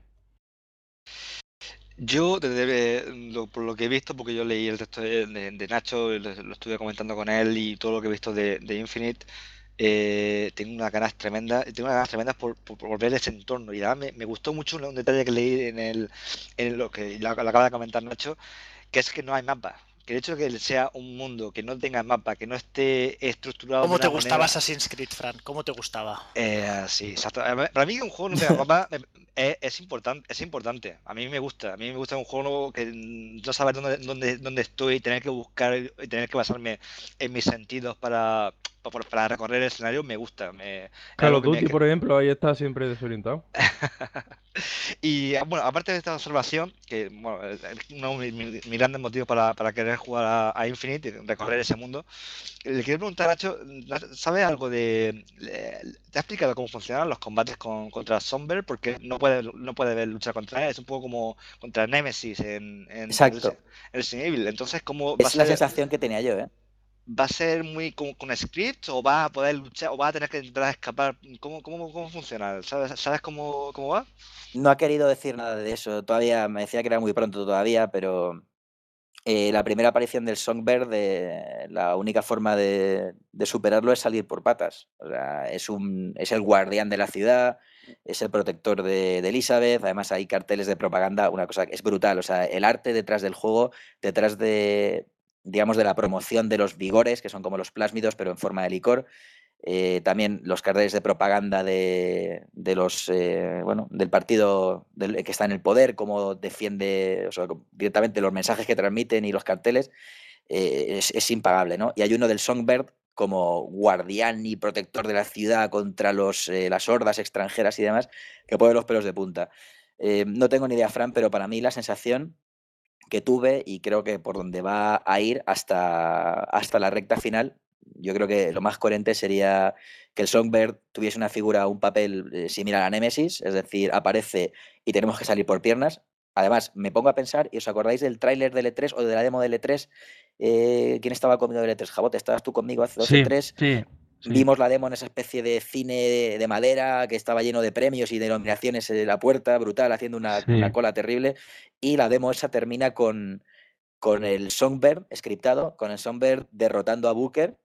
Yo, desde lo, por lo que he visto, porque yo leí el texto de, de, de Nacho, lo, lo estuve comentando con él y todo lo que he visto de, de Infinite, eh, tengo unas ganas tremendas, tengo unas ganas tremendas por, por, por ver ese entorno. Y además me, me gustó mucho un detalle que leí en el, en lo que lo, lo acaba de comentar Nacho, que es que no hay mapas. Que el hecho de que sea un mundo que no tenga mapa, que no esté estructurado. ¿Cómo te gustaba manera... Assassin's Creed, Fran? ¿Cómo te gustaba? Eh, sí, exacto. Para mí que un juego no tenga mapa es, es importante, es importante. A mí me gusta. A mí me gusta un juego que no saber dónde, dónde, dónde estoy, tener que buscar y tener que basarme en mis sentidos para, para, para recorrer el escenario. Me gusta. Me, Call of Duty, me... por ejemplo, ahí está siempre desorientado. Y bueno, aparte de esta observación, que bueno, es uno de mis mi grandes motivos para, para querer jugar a, a Infinite y recorrer ese mundo, le quiero preguntar, Nacho, ¿sabes algo de... ¿Te ha explicado cómo funcionan los combates con, contra Somber? Porque no puede, no puede ver luchar contra él, es un poco como contra Nemesis en, en, Exacto. en Resident Evil. Entonces, ¿cómo es va a la ser... sensación que tenía yo, ¿eh? ¿Va a ser muy con, con script o va a poder luchar o va a tener que entrar a escapar? ¿Cómo, cómo, cómo funciona? ¿Sabes, ¿Sabes cómo, cómo va? No ha querido decir nada de eso. Todavía me decía que era muy pronto todavía, pero eh, la primera aparición del Songbird, de, la única forma de, de superarlo es salir por patas. O sea, es, un, es el guardián de la ciudad, es el protector de, de Elizabeth. Además hay carteles de propaganda, una cosa que es brutal. O sea, el arte detrás del juego, detrás de, digamos, de la promoción de los vigores, que son como los plásmidos, pero en forma de licor. Eh, también los carteles de propaganda de, de los eh, bueno del partido del, que está en el poder, cómo defiende, o sea, directamente los mensajes que transmiten y los carteles, eh, es, es impagable, ¿no? Y hay uno del Songbird como guardián y protector de la ciudad contra los, eh, las hordas extranjeras y demás, que pone los pelos de punta. Eh, no tengo ni idea, Fran, pero para mí la sensación que tuve, y creo que por donde va a ir hasta, hasta la recta final, yo creo que lo más coherente sería que el Songbird tuviese una figura, un papel eh, similar a Nemesis, es decir, aparece y tenemos que salir por piernas. Además, me pongo a pensar, ¿y os acordáis del tráiler del E tres o de la demo del E tres? Eh, ¿Quién estaba conmigo del E tres? Jabote, ¿estabas tú conmigo hace dos Sí, E tres? sí, sí. Vimos la demo en esa especie de cine de, de madera que estaba lleno de premios y de nominaciones en la puerta, brutal, haciendo una, Sí. una cola terrible. Y la demo esa termina con, con el Songbird scriptado, con el Songbird derrotando a Booker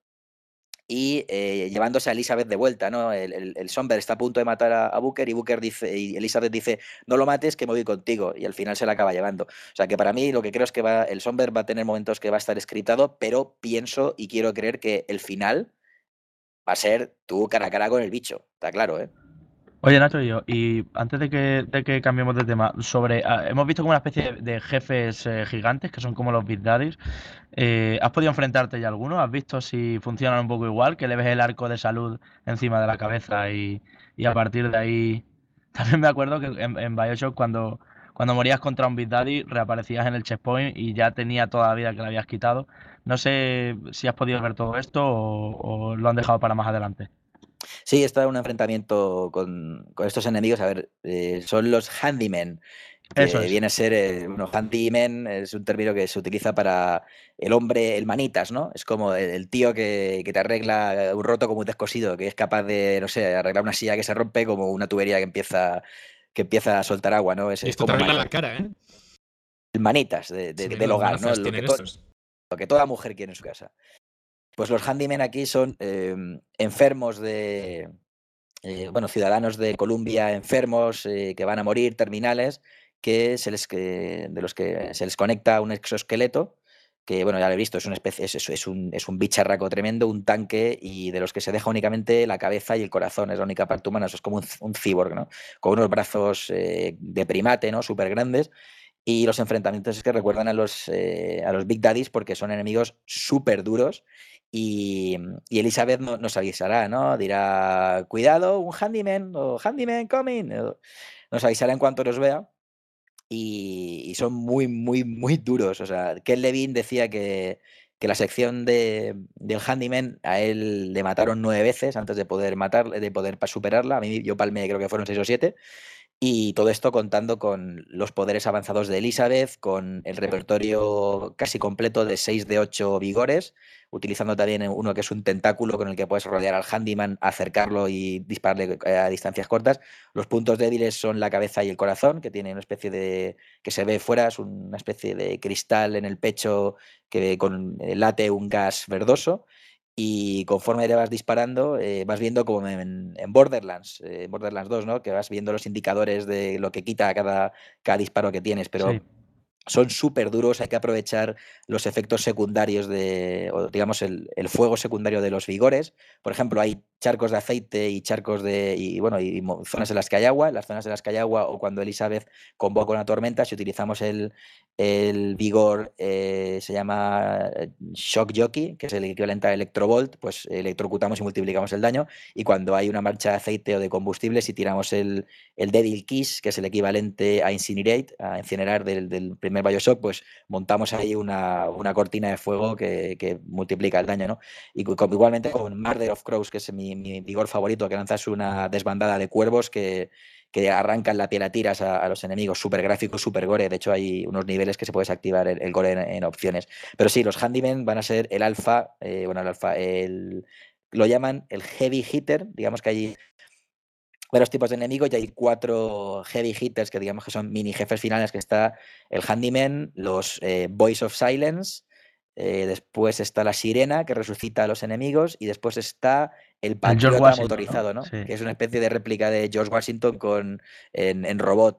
y eh, llevándose a Elizabeth de vuelta, ¿no? El, el, el Songbird está a punto de matar a, a Booker y Booker dice, y Elizabeth dice, no lo mates, que me voy contigo, y al final se la acaba llevando. O sea que para mí lo que creo es que va, el Songbird va a tener momentos que va a estar scriptado, pero pienso y quiero creer que el final va a ser tú cara a cara con el bicho, está claro, ¿eh? Oye, Nacho, y yo, y antes de que, de que cambiemos de tema, sobre ah, hemos visto como una especie de, de jefes eh, gigantes que son como los Big Daddies. Eh, ¿has podido enfrentarte ya a alguno? ¿Has visto si funcionan un poco igual? Que le ves el arco de salud encima de la cabeza y, y a partir de ahí. También me acuerdo que en, en BioShock cuando, cuando morías contra un Big Daddy reaparecías en el checkpoint y ya tenía toda la vida que le habías quitado. No sé si has podido ver todo esto o, o lo han dejado para más adelante. Sí, está un enfrentamiento con, con estos enemigos. A ver, eh, son los handymen, que Eso es. viene a ser, eh, bueno, handyman es un término que se utiliza para el hombre, el manitas, ¿no? Es como el, el tío que, que te arregla un roto como un descosido, que es capaz de, no sé, arreglar una silla que se rompe como una tubería que empieza, que empieza a soltar agua, ¿no? Es, Y es esto te como arregla mani- la cara, ¿eh? el manitas de- de- Sí, del menudas hogar, ¿no? manazas Lo que, tienen to- estos. lo que toda mujer quiere en su casa. Pues los handymen aquí son eh, enfermos de, eh, bueno, ciudadanos de Colombia enfermos eh, que van a morir, terminales, que se les, que, de los que se les conecta un exoesqueleto, que bueno, ya lo he visto, es una especie, es, es, es un, es un bicharraco tremendo, un tanque, y de los que se deja únicamente la cabeza y el corazón, es la única parte humana, eso es como un, un cyborg, ¿no? Con unos brazos eh, de primate, ¿no? Súper grandes. Y los enfrentamientos es que recuerdan a los, eh, a los Big Daddies porque son enemigos súper duros. Y, y Elizabeth no, nos avisará, ¿no? Dirá, cuidado, un handyman, o handyman coming. o- Nos avisará en cuanto los vea. Y, y son muy, muy, muy duros. O sea, Ken Levine decía que, que la sección de, del handyman a él le mataron nueve veces antes de poder matar, de poder pa- superarla. A mí yo palmé, creo que fueron seis o siete. Y todo esto contando con los poderes avanzados de Elizabeth, con el repertorio casi completo de seis de ocho vigores, utilizando también uno que es un tentáculo con el que puedes rodear al handyman, acercarlo y dispararle eh, a distancias cortas. Los puntos débiles son la cabeza y el corazón, que tiene una especie de, que se ve fuera, es una especie de cristal en el pecho que con, eh, late un gas verdoso. Y conforme le vas disparando, eh, vas viendo como en, en Borderlands, eh, Borderlands dos, ¿no? Que vas viendo los indicadores de lo que quita cada, cada disparo que tienes, pero Sí. son súper duros, hay que aprovechar los efectos secundarios de, o digamos, el, el fuego secundario de los vigores. Por ejemplo, hay charcos de aceite y charcos de, y bueno, y mo- zonas en las que hay agua, en las zonas en las que hay agua o cuando Elizabeth convoca una tormenta, si utilizamos el, el vigor, eh, se llama eh, Shock Jockey, que es el equivalente a Electrovolt, pues electrocutamos y multiplicamos el daño. Y cuando hay una marcha de aceite o de combustible, si tiramos el, el Devil Kiss, que es el equivalente a Incinerate, a incinerar del, del primer BioShock, pues montamos ahí una, una cortina de fuego que, que multiplica el daño, ¿no? Y con, igualmente con Murder of Crows, que es mi, mi vigor favorito, que lanzas una desbandada de cuervos que, que arrancan la piel a tiras a, a los enemigos, súper gráfico, súper gore. De hecho, hay unos niveles que se puede desactivar el, el gore en, en opciones. Pero sí, los handymen van a ser el alfa, eh, bueno, el alfa, el, lo llaman el heavy hitter, digamos que hay varios tipos de enemigos y hay cuatro heavy hitters que digamos que son mini jefes finales, que está el handyman, los eh, Voice of Silence, eh, después está la sirena que resucita a los enemigos y después está el El George patriota Washington, ¿no? motorizado, ¿no? Sí. Que es una especie de réplica de George Washington con, en, en robot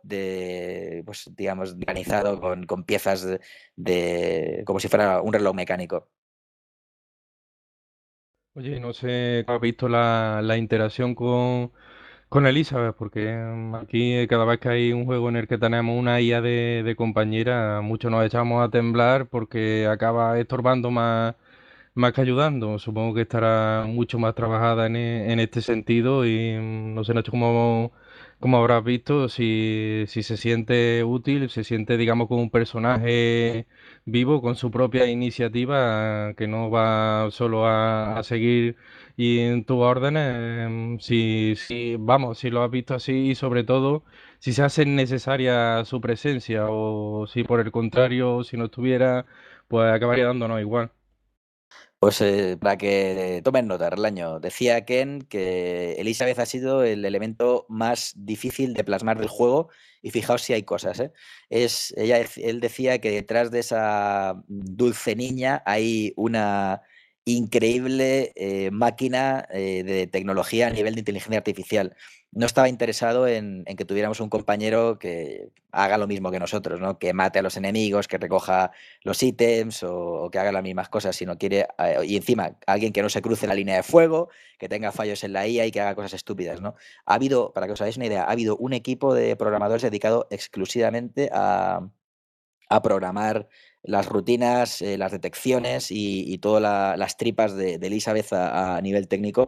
de, pues digamos, organizado con, con piezas de, de- como si fuera un reloj mecánico. Oye, no sé cómo has visto la, la interacción con, con Elizabeth, porque mm, aquí eh, cada vez que hay un juego en el que tenemos una I A de, de compañera, muchos nos echamos a temblar porque acaba estorbando más, más que ayudando. Supongo que estará mucho más trabajada en, e- en este sentido y mm, no sé, Nacho, cómo, cómo habrás visto, si, si se siente útil, se siente, digamos, como un personaje vivo con su propia iniciativa, que no va solo a, a seguir y en tus órdenes, em, si, si, vamos, si lo has visto así y sobre todo si se hace necesaria su presencia o si por el contrario, si no estuviera, pues acabaría dándonos igual. Pues eh, para que tomen nota, Relaño, decía Ken que Elizabeth ha sido el elemento más difícil de plasmar del juego y fijaos si hay cosas, ¿eh? Es, ella, él decía que detrás de esa dulce niña hay una increíble eh, máquina eh, de tecnología a nivel de inteligencia artificial. No estaba interesado en, en que tuviéramos un compañero que haga lo mismo que nosotros, ¿no? Que mate a los enemigos, que recoja los ítems o, o que haga las mismas cosas, sino quiere, eh, y encima, alguien que no se cruce la línea de fuego, que tenga fallos en la I A y que haga cosas estúpidas, ¿no? Ha habido, para que os hagáis una idea, ha habido un equipo de programadores dedicado exclusivamente a, a programar las rutinas, eh, las detecciones y, y todas la, las tripas de, de Elizabeth a, a, nivel técnico.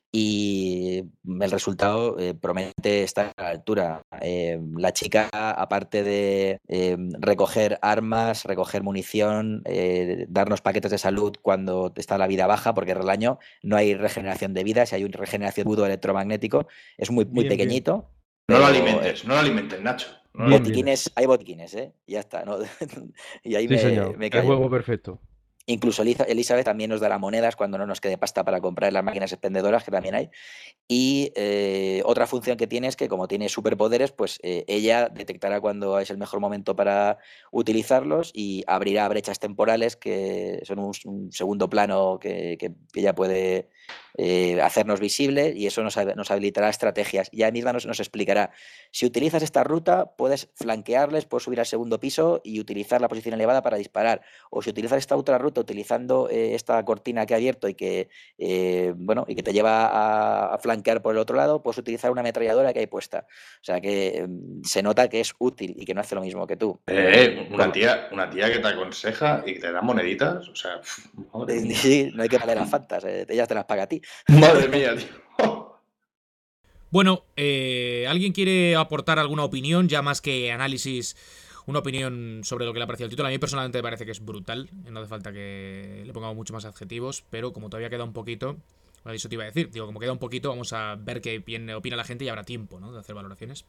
Y el resultado eh, promete estar a la altura. Eh, la chica, aparte de eh, recoger armas, recoger munición, eh, darnos paquetes de salud cuando está la vida baja, porque en el año no hay regeneración de vida, si hay una regeneración de escudo electromagnético, es muy, muy Bien, bien. pequeñito. No lo pero, alimentes, no lo alimentes, Nacho. No lo Bien, botiquines, hay botiquines, ¿eh? Y ya está, ¿no? Y ahí Sí, me, señor. me El callo. juego perfecto. Incluso Eliza- Elizabeth también nos dará monedas cuando no nos quede pasta para comprar las máquinas expendedoras, que también hay. Y eh, otra función que tiene es que como tiene superpoderes, pues eh, ella detectará cuando es el mejor momento para utilizarlos y abrirá brechas temporales que son un, un segundo plano que, que, que ella puede eh, hacernos visible y eso nos, nos habilitará estrategias. Y ella misma nos, nos explicará, si utilizas esta ruta puedes flanquearles, puedes subir al segundo piso y utilizar la posición elevada para disparar. O si utilizas esta otra ruta utilizando eh, esta cortina que ha abierto y que, eh, bueno, y que te lleva a, a flanquear por el otro lado, puedes utilizar una ametralladora que hay puesta. O sea que eh, se nota que es útil y que no hace lo mismo que tú. Eh, una tía, una tía que te aconseja y que te da moneditas, o sea, pff, madre mía. Sí, no hay que pagar las fantas, eh, ellas te las paga a ti. Madre mía, tío. Bueno, eh, ¿alguien quiere aportar alguna opinión, ya más que análisis? Una opinión sobre lo que le ha parecido el título. A mí personalmente me parece que es brutal. No hace falta que le pongamos mucho más adjetivos. Pero como todavía queda un poquito, bueno, eso te iba a decir. Digo, como queda un poquito, vamos a ver qué opina la gente y habrá tiempo, ¿no?, de hacer valoraciones.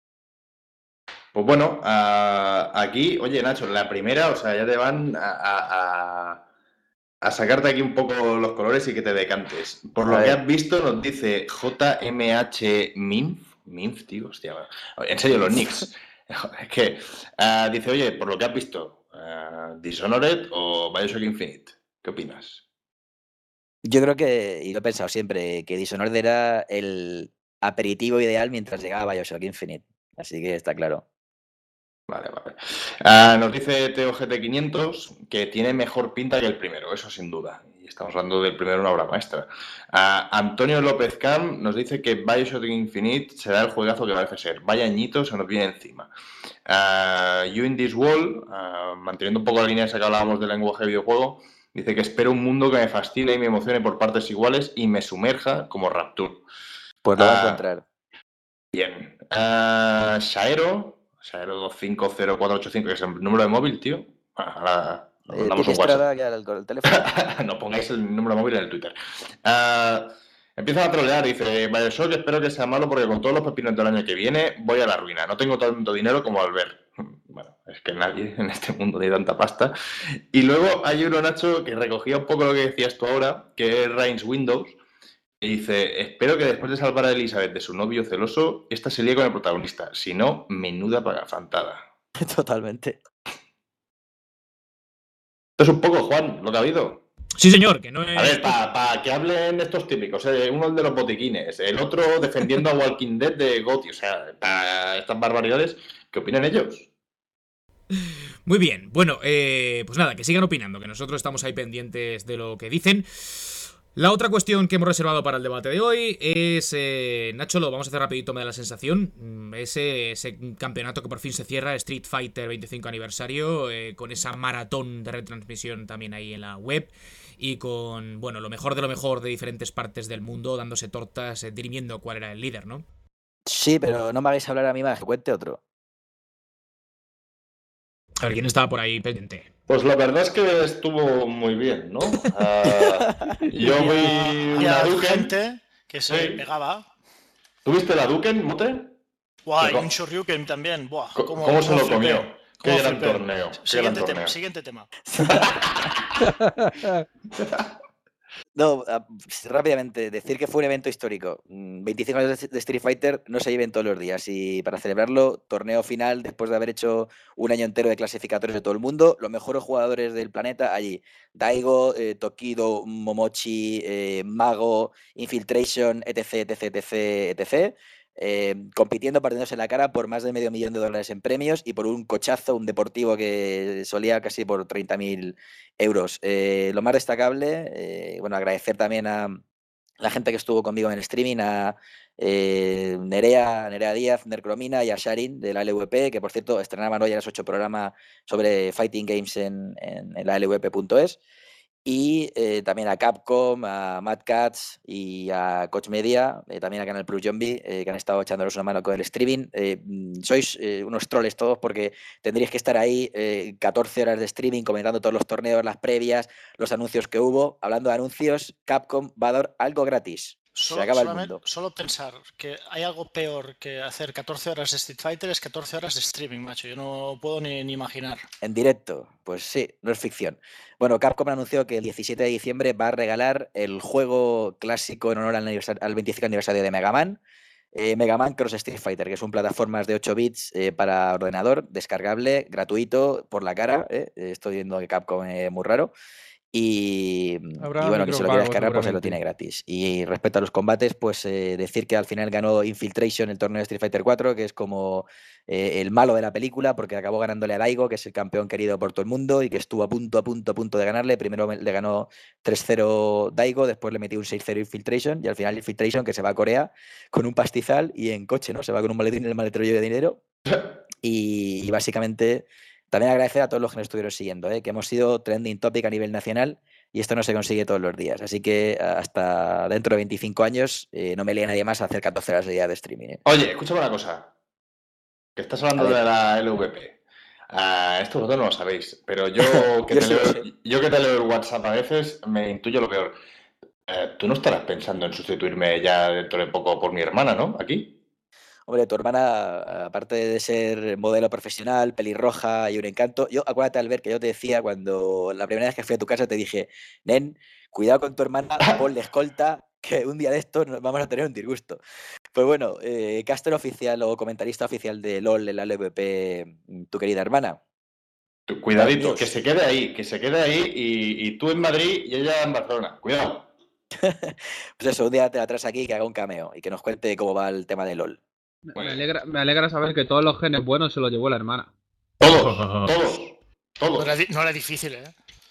Pues bueno, uh, aquí, oye Nacho, la primera, o sea, ya te van a, a, a sacarte aquí un poco los colores y que te decantes. Por lo que has visto, nos dice J M H Minf. Minf, tío, hostia. En serio, los nicks. Es que uh, dice, oye, por lo que has visto, uh, Dishonored o Bioshock Infinite, ¿qué opinas? Yo creo que, y lo he pensado siempre, que Dishonored era el aperitivo ideal mientras llegaba Bioshock Infinite. Así que está claro. Vale, vale. Uh, nos dice T O G T quinientos que tiene mejor pinta que el primero, eso sin duda. Y estamos hablando del primero, una obra maestra. Uh, Antonio López Cam nos dice que Bioshock Infinite será el juegazo que parece ser. Vaya añito, se nos viene encima. Uh, You in This World, uh, manteniendo un poco la línea esa que hablábamos del lenguaje de videojuego, dice que espero un mundo que me fascine y me emocione por partes iguales y me sumerja como Rapture. Pues lo uh, va a encontrar. Bien. Uh, Shaero. Shaero dos cinco cero cuatro ocho cinco, que es el número de móvil, tío. Ahora nos eh, damos un WhatsApp. El, el teléfono. No pongáis el número de móvil en el Twitter. Uh, empiezan a trolear, dice Bioshock, espero que sea malo porque con todos los pepinos del año que viene voy a la ruina. No tengo tanto dinero como Albert. Bueno, es que nadie en este mundo tiene tanta pasta. Y luego hay uno, Nacho, que recogía un poco lo que decías tú ahora, que es Rains Windows. Y dice, espero que después de salvar a Elizabeth de su novio celoso, esta se líe con el protagonista. Si no, menuda pagafantada. Totalmente. Esto es un poco, Juan, lo que ha habido. Sí, señor, que no es... A ver, para pa que hablen estos típicos, eh, uno el de los botiquines, el otro defendiendo a Walking Dead de Gotti, o sea, para estas barbaridades, ¿qué opinan ellos? Muy bien, bueno, eh, pues nada, que sigan opinando, que nosotros estamos ahí pendientes de lo que dicen. La otra cuestión que hemos reservado para el debate de hoy es, eh, Nacho, lo vamos a hacer rapidito, me da la sensación, ese, ese campeonato que por fin se cierra, Street Fighter veinticinco aniversario, eh, con esa maratón de retransmisión también ahí en la web, y con, bueno, lo mejor de lo mejor de diferentes partes del mundo, dándose tortas, eh, dirimiendo cuál era el líder, ¿no? Sí, pero no me hagáis hablar a mí más, que cuente otro. A ver, ¿quién estaba por ahí pendiente? Pues la verdad es que estuvo muy bien, ¿no? Uh, yo vi una Duken. Gente que se sí. pegaba. ¿Tuviste la Duken, Mute? Buah, y un Shoryuken también. Buah, ¿Cómo, ¿Cómo se lo comió? Qué gran torneo. Siguiente, gran tema, torneo. siguiente tema. No, rápidamente, decir que fue un evento histórico. veinticinco años de Street Fighter no se viven todos los días y para celebrarlo, torneo final después de haber hecho un año entero de clasificatorios de todo el mundo, los mejores jugadores del planeta allí. Daigo, eh, Tokido, Momochi, eh, Mago, Infiltration, etc, etc, etc, etc. Eh, compitiendo, partiéndose la cara por más de medio millón de dólares en premios y por un cochazo, un deportivo que solía casi por treinta mil euros. Eh, lo más destacable, eh, bueno, agradecer también a la gente que estuvo conmigo en el streaming, a eh, Nerea, Nerea Díaz, Nercromina y a Sharin de la L V P, que por cierto estrenaban hoy a las ocho programa sobre Fighting Games en, en, en la L V P punto es. Y eh, también a Capcom, a Mad Cats y a Coach Media, eh, también a Canal Plus Zombie, eh, que han estado echándonos una mano con el streaming. Eh, sois eh, unos troles todos porque tendríais que estar ahí eh, catorce horas de streaming comentando todos los torneos, las previas, los anuncios que hubo. Hablando de anuncios, Capcom va a dar algo gratis. Solo, Se acaba el mundo. Solo pensar que hay algo peor que hacer catorce horas de Street Fighter es catorce horas de streaming, macho. Yo no puedo ni, ni imaginar. En directo, pues sí, no es ficción. Bueno, Capcom anunció que el diecisiete de diciembre va a regalar el juego clásico en honor al, al veinticinco aniversario de Mega Man, eh, Mega Man Cross Street Fighter, que son plataformas de ocho bits eh, para ordenador, descargable, gratuito, por la cara. Eh. Estoy viendo que Capcom es muy raro. Y, y bueno, que se lo quiera descargar, pues se lo tiene gratis. Y respecto a los combates, pues eh, decir que al final ganó Infiltration el torneo de Street Fighter cuatro, que es como eh, el malo de la película, porque acabó ganándole a Daigo, que es el campeón querido por todo el mundo y que estuvo a punto, a punto, a punto de ganarle. Primero le ganó tres cero Daigo, después le metió un seis cero Infiltration y al final Infiltration, que se va a Corea con un pastizal y en coche, ¿no? Se va con un maletín en el maletero lleno de dinero. Y, y básicamente... También agradecer a todos los que nos estuvieron siguiendo, ¿eh? Que hemos sido trending topic a nivel nacional y esto no se consigue todos los días. Así que hasta dentro de veinticinco años eh, no me lea nadie más a hacer catorce horas de día de streaming. ¿eh? Oye, escúchame una cosa. Que estás hablando de la L V P. Uh, esto vosotros no lo sabéis, pero yo que, yo te leo, yo que te leo el WhatsApp a veces me intuyo lo peor. Uh, Tú no estarás pensando en sustituirme ya dentro de poco por mi hermana, ¿no? Aquí. Hombre, tu hermana, aparte de ser modelo profesional, pelirroja y un encanto, yo acuérdate, Albert, que yo te decía cuando la primera vez que fui a tu casa te dije, nen, cuidado con tu hermana, ponle escolta, que un día de estos vamos a tener un disgusto. Pues bueno, eh, caster oficial o comentarista oficial de LOL en la L V P, tu querida hermana. Cuidadito, que se quede ahí, que se quede ahí y, y tú en Madrid y ella en Barcelona. Cuidado. Pues eso, un día te la traes aquí, que haga un cameo y que nos cuente cómo va el tema de LOL. Me alegra, me alegra saber que todos los genes buenos se los llevó la hermana. Todos, todos, todos. No era, no era difícil, ¿eh?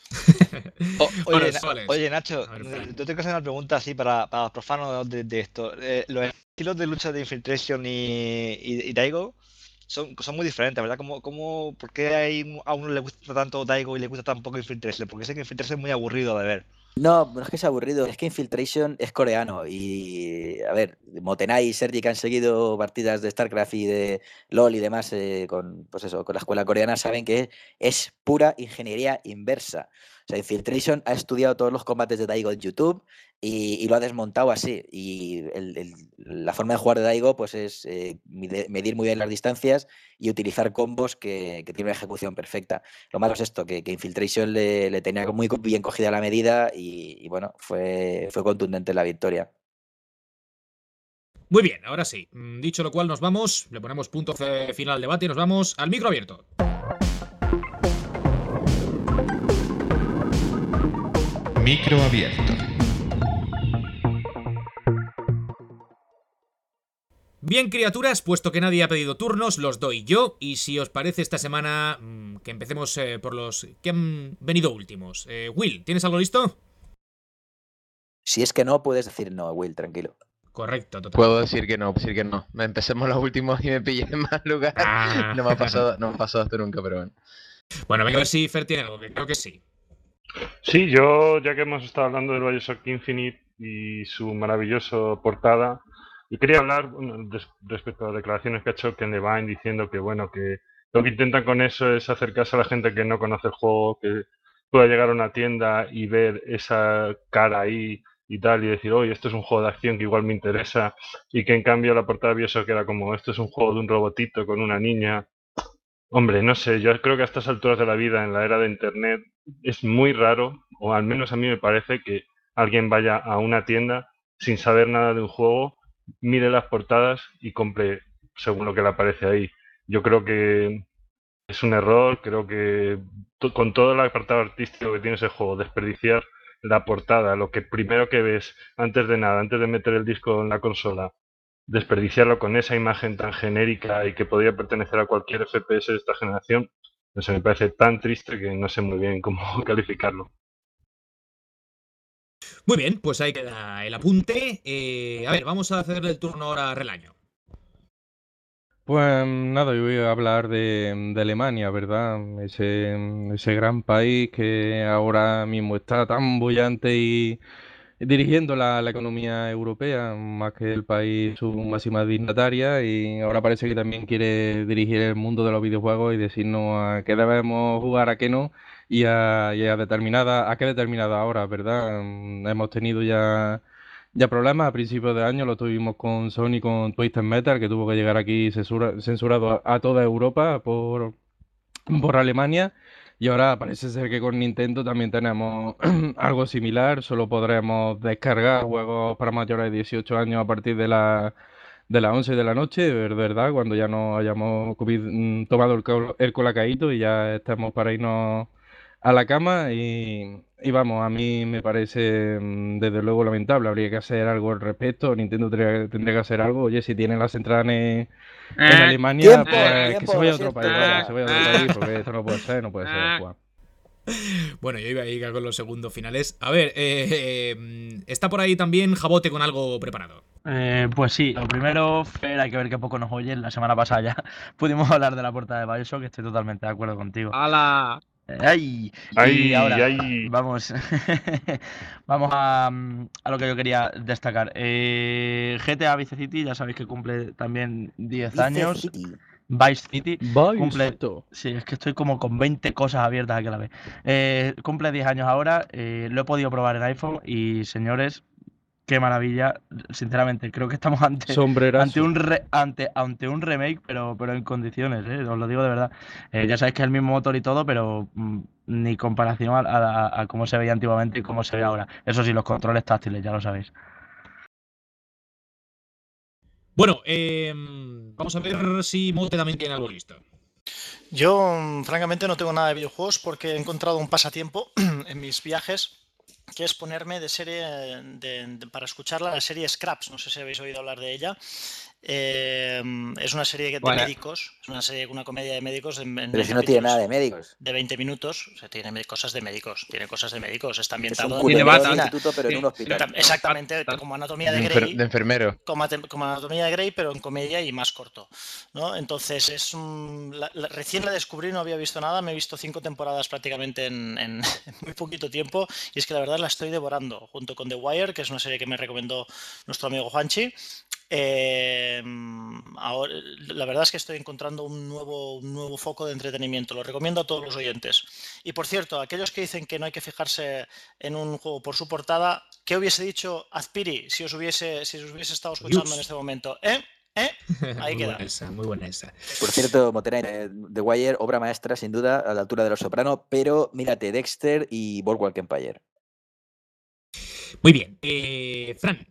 o, oye, Na, oye, Nacho, ver, yo tengo que hacer una pregunta así para, para los profanos de, de esto. Eh, los estilos de lucha de Infiltration y, y, y Daigo son, son muy diferentes, ¿verdad? ¿Cómo, cómo, ¿Por qué hay, a uno le gusta tanto Daigo y le gusta tan poco Infiltration? Porque sé que Infiltration es muy aburrido de ver. No, no es que sea aburrido, es que Infiltration es coreano y, a ver, Motenai y Sergi que han seguido partidas de StarCraft y de LoL y demás eh, con, pues eso, con la escuela coreana saben que es pura ingeniería inversa. O sea, Infiltration ha estudiado todos los combates de Daigo en YouTube y, y lo ha desmontado así. Y el, el, la forma de jugar de Daigo pues es eh, medir muy bien las distancias y utilizar combos que, que tienen una ejecución perfecta. Lo malo es esto, que, que Infiltration le, le tenía muy bien cogida la medida y, y bueno, fue, fue contundente la victoria. Muy bien, ahora sí. Dicho lo cual, nos vamos, le ponemos punto final al debate y nos vamos al micro abierto. Micro abierto. Bien, criaturas, puesto que nadie ha pedido turnos, los doy yo. Y si os parece esta semana, que empecemos eh, por los que han venido últimos. Eh, Will, ¿tienes algo listo? Si es que no, puedes decir no, Will, tranquilo. Correcto, total. Puedo decir que no, decir que no. Empecemos los últimos y me pillé en mal lugar. Ah. No me ha pasado, no me ha pasado esto nunca, pero bueno. Bueno, venga a ver si Fer tiene algo, que creo que sí. Sí, yo, ya que hemos estado hablando del Bioshock Infinite y su maravillosa portada, y quería hablar bueno, des, respecto a las declaraciones que ha hecho Ken Levine diciendo que, bueno, que lo que intentan con eso es acercarse a la gente que no conoce el juego, que pueda llegar a una tienda y ver esa cara ahí y tal, y decir, oye, esto es un juego de acción que igual me interesa, y que en cambio la portada de Bioshock era como, esto es un juego de un robotito con una niña. Hombre, no sé, yo creo que a estas alturas de la vida, en la era de Internet, es muy raro, o al menos a mí me parece, que alguien vaya a una tienda sin saber nada de un juego, mire las portadas y compre según lo que le aparece ahí. Yo creo que es un error, creo que to- con todo el apartado artístico que tiene ese juego, desperdiciar la portada, lo que primero que ves antes de nada, antes de meter el disco en la consola, desperdiciarlo con esa imagen tan genérica y que podría pertenecer a cualquier F P S de esta generación, no sé, me parece tan triste que no sé muy bien cómo calificarlo. Muy bien, pues ahí queda el apunte. Eh, a ver, vamos a hacerle el turno ahora a Relaño. Pues nada, yo voy a hablar de, de Alemania, ¿verdad? Ese, ese gran país que ahora mismo está tan bollante y dirigiendo la, la economía europea, más que el país su máxima dignataria, y ahora parece que también quiere dirigir el mundo de los videojuegos y decirnos a qué debemos jugar, a qué no, y a, y a determinada, a qué determinada hora, ¿verdad? Mm, Hemos tenido ya ya problemas a principios de año, lo tuvimos con Sony, con Twisted Metal, que tuvo que llegar aquí censura- censurado a, a toda Europa por, por Alemania. Y ahora parece ser que con Nintendo también tenemos algo similar. Solo podremos descargar juegos para mayores de dieciocho años a partir de la, de las once de la noche, ver- ¿verdad? Cuando ya nos hayamos comido- mm, tomado el, col- el colacadito y ya estemos para irnos a la cama. Y, y vamos, a mí me parece mm, desde luego lamentable. Habría que hacer algo al respecto. Nintendo tendría, tendría que hacer algo. Oye, si tiene las centrales en, en Alemania, Tiempo, pues que tiempo, se vaya a lo otro siento, país, Nora. que se vaya a otro país, porque esto no puede ser, no puede ser, Juan. Bueno, yo iba a ir con los segundos finales. A ver, eh, eh, está por ahí también Jabote con algo preparado. Eh, pues sí, lo primero, Fer, hay que ver qué poco nos oyen. La semana pasada ya pudimos hablar de la portada de Bioshock, estoy totalmente de acuerdo contigo. ¡Hala! Eh, ¡Ay! Y ¡Ay, ahora, ay! vamos, vamos a, mm, a lo que yo quería destacar. Eh, G T A Vice City, ya sabéis que cumple también diez Vice años. City. Vice City cumple. Vice. Sí, es que estoy como con veinte cosas abiertas aquí a la vez. Eh, cumple diez años ahora, eh, lo he podido probar en iPhone y, señores, qué maravilla. Sinceramente, creo que estamos ante, ante Sombrerazo. un re- ante, ante un remake, pero, pero en condiciones, ¿eh? Os lo digo de verdad. Eh, ya sabéis que es el mismo motor y todo, pero mm, ni comparación a, a- a cómo se veía antiguamente y cómo se ve ahora. Eso sí, los controles táctiles, ya lo sabéis. Bueno, eh, vamos a ver si Mote también tiene algo listo. Yo, mm, francamente, no tengo nada de videojuegos porque he encontrado un pasatiempo en mis viajes, que es ponerme de serie de- de- para escucharla, la serie Scraps. No sé si habéis oído hablar de ella. Eh, es una serie de Bueno. médicos, es una serie, una comedia de médicos en, en Pero si no tiene capítulos nada de médicos. de veinte minutos. O sea, tiene me- cosas de médicos, tiene cosas de médicos. Está Es ambientado un en Tiene culebrón batas. de medicina. instituto, pero en un Sí, hospital. Tam- Exactamente, Batas. como Anatomía de De, enfer- Grey. de enfermero. Como, ate- como Anatomía de Grey, pero en comedia y más corto, ¿no? Entonces, es un- la- la- recién la descubrí, no había visto nada, me he visto cinco temporadas prácticamente en, en- en muy poquito tiempo, y es que la verdad la estoy devorando, junto con The Wire, que es una serie que me recomendó nuestro amigo Juanchi. Eh, ahora, la verdad es que estoy encontrando un nuevo, un nuevo foco de entretenimiento, lo recomiendo a todos los oyentes. Y por cierto, aquellos que dicen que no hay que fijarse en un juego por su portada, ¿qué hubiese dicho Azpiri si os hubiese, si os hubiese estado escuchando Dios. en este momento? ¿Eh? ¿Eh? Ahí Muy queda. buena esa, muy buena esa. Por cierto, Motena, eh, The Wire, obra maestra, sin duda, a la altura de Los Soprano, pero mírate Dexter y Boardwalk Empire. Muy bien. Eh, Fran.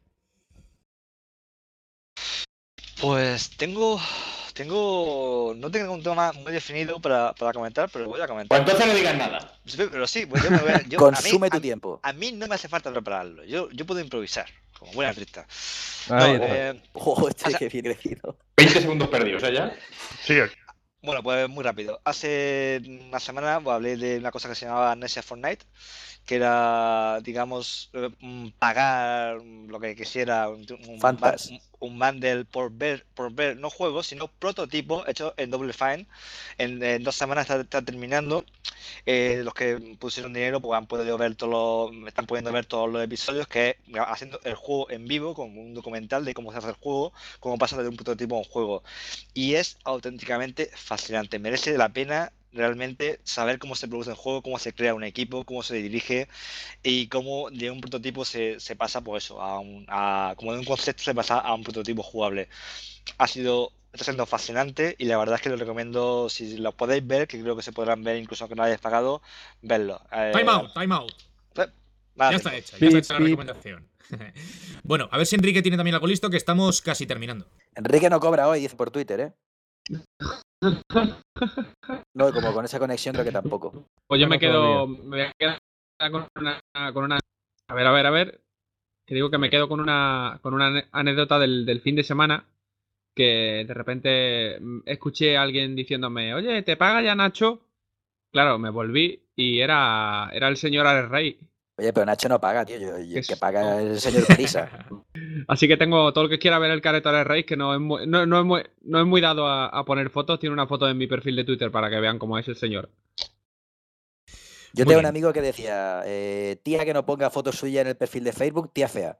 Pues tengo. Tengo. No tengo un tema muy definido para, para comentar, pero voy a comentar. Pues entonces no digas nada. Sí, pero sí, pues yo me voy a, yo- Consume a mí, tu a- tiempo. A mí no me hace falta prepararlo. Yo, yo puedo improvisar, como buen artista. No, Ahí está. eh, Ojo, este o sea- que bien crecido. veinte segundos perdidos, ¿eh? Ya. Sí, Bueno, pues muy rápido. Hace una semana pues, hablé de una cosa que se llamaba Amnesia Fortnite, que era, digamos, eh, mm, pagar lo que quisiera, un, un, Fantas. un- un bundle por ver, por ver no juegos, sino prototipos hechos en Double Fine. En, en dos semanas está, está terminando. Eh, los que pusieron dinero pues han podido ver todos los, están pudiendo ver todos los episodios, que es haciendo el juego en vivo, con un documental de cómo se hace el juego, cómo pasa de un prototipo a un juego. Y es auténticamente fascinante. Merece la pena realmente saber cómo se produce un juego, cómo se crea un equipo, cómo se dirige y cómo de un prototipo se, se pasa, pues eso, a un, a, como de un concepto se pasa a un prototipo jugable. Ha sido, está siendo fascinante y la verdad es que lo recomiendo, si lo podéis ver, que creo que se podrán ver incluso aunque no hayáis pagado, verlo. Eh, Time out, time out. eh, nada, Ya está tengo. hecha, ya está Pip, hecha la pip. recomendación. Bueno, a ver si Enrique tiene también algo listo, que estamos casi terminando. Enrique no cobra hoy, dice por Twitter, ¿eh? No, como con esa conexión creo que tampoco. Pues yo me No, quedo. Me voy a quedar con una, con una. A ver, a ver, a ver. Que digo que me quedo con una, con una ane- anécdota del, del fin de semana. Que de repente mm, escuché a alguien diciéndome, oye, ¿te paga ya Nacho? Claro, me volví y era, era el señor Alex Rey. Oye, pero Nacho no paga, tío. Yo, yo- Que el que es- paga es el señor Prisa. Así que tengo todo el que quiera ver el careto Alex Rey, que no es muy, no, no es muy, no es muy dado a, a poner fotos. Tiene una foto en mi perfil de Twitter para que vean cómo es el señor. Yo Muy tengo un bien. amigo que decía, eh, tía que no ponga fotos suyas en el perfil de Facebook, tía fea.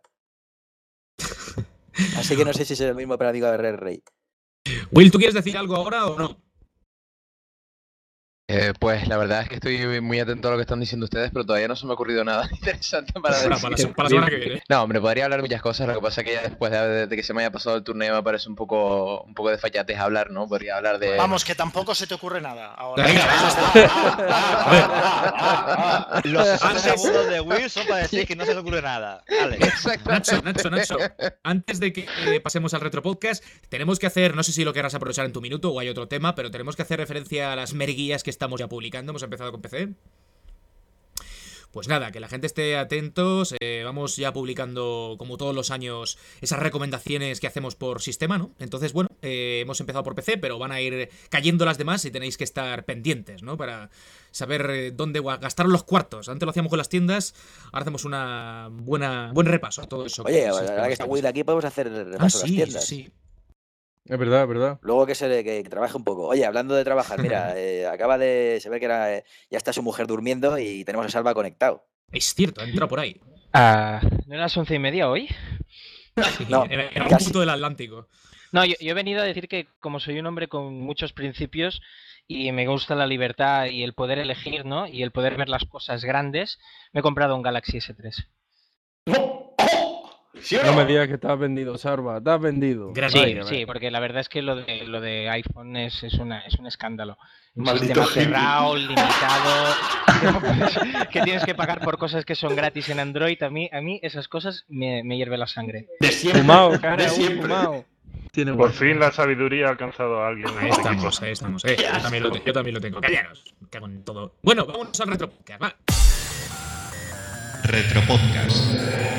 Así que no sé si es el mismo para amigo de Red Rey. Will, ¿tú quieres decir algo ahora o no? Eh, pues la verdad es que estoy muy atento a lo que están diciendo ustedes, pero todavía no se me ha ocurrido nada interesante para Para, decir. para la, se- para la semana que viene. No, hombre, podría hablar muchas cosas, lo que pasa es que ya después de, de que se me haya pasado el torneo me parece un poco un poco de fallatez hablar, ¿no? Podría hablar de... Vamos, que tampoco se te ocurre nada. Ahora. Venga, Los sesenta Antes- segundos de Will son para decir que no se le ocurre nada. Vale. Nacho, Nacho, Nacho, antes de que eh, pasemos al retro podcast, tenemos que hacer, no sé si lo querrás aprovechar en tu minuto o hay otro tema, pero tenemos que hacer referencia a las merguillas que estamos ya publicando. Hemos empezado con P C. Pues nada, que la gente esté atentos. eh, vamos ya publicando, como todos los años, esas recomendaciones que hacemos por sistema, ¿no? Entonces, bueno, eh, hemos empezado por P C, pero van a ir cayendo las demás y tenéis que estar pendientes, ¿no? Para saber eh, dónde gua- gastar los cuartos. Antes lo hacíamos con las tiendas, ahora hacemos una buena buen repaso a todo eso. Oye, que- ahora que está Will aquí podemos hacer el Ah, repaso de sí, las tiendas. sí. Es verdad, es verdad. Luego que se le- que, que trabaje un poco. Oye, hablando de trabajar, mira, eh, acaba de. Se ve que era, eh, ya está su mujer durmiendo y tenemos a Salva conectado. Es cierto, ha entrado por ahí. Ah, ¿no eran las once y media hoy? No, Era, era un casi. punto del Atlántico. No, yo, yo he venido a decir que como soy un hombre con muchos principios y me gusta la libertad y el poder elegir, ¿no? Y el poder ver las cosas grandes, me he comprado un Galaxy ese tres. ¿Sí o No no? me digas que estás vendido, Sarva. Estás vendido. Gran Sí, idea. sí, porque la verdad es que lo de, lo de iPhone es, es, una, es un escándalo. Un Maldito sistema hippie. cerrado, limitado, que, no puedes- que tienes que pagar por cosas que son gratis en Android. A mí, a mí esas cosas me, me hierve la sangre. De siempre. Fumao, cara, de un siempre. fumao. Tiene Por fin la sabiduría ha alcanzado a alguien. en Ahí este estamos, equipo. ahí estamos. Eh, yo, también lo te- yo también lo tengo. Callaros. Me cago en todo. Bueno, vámonos al retro podcast, va. Retropodcast.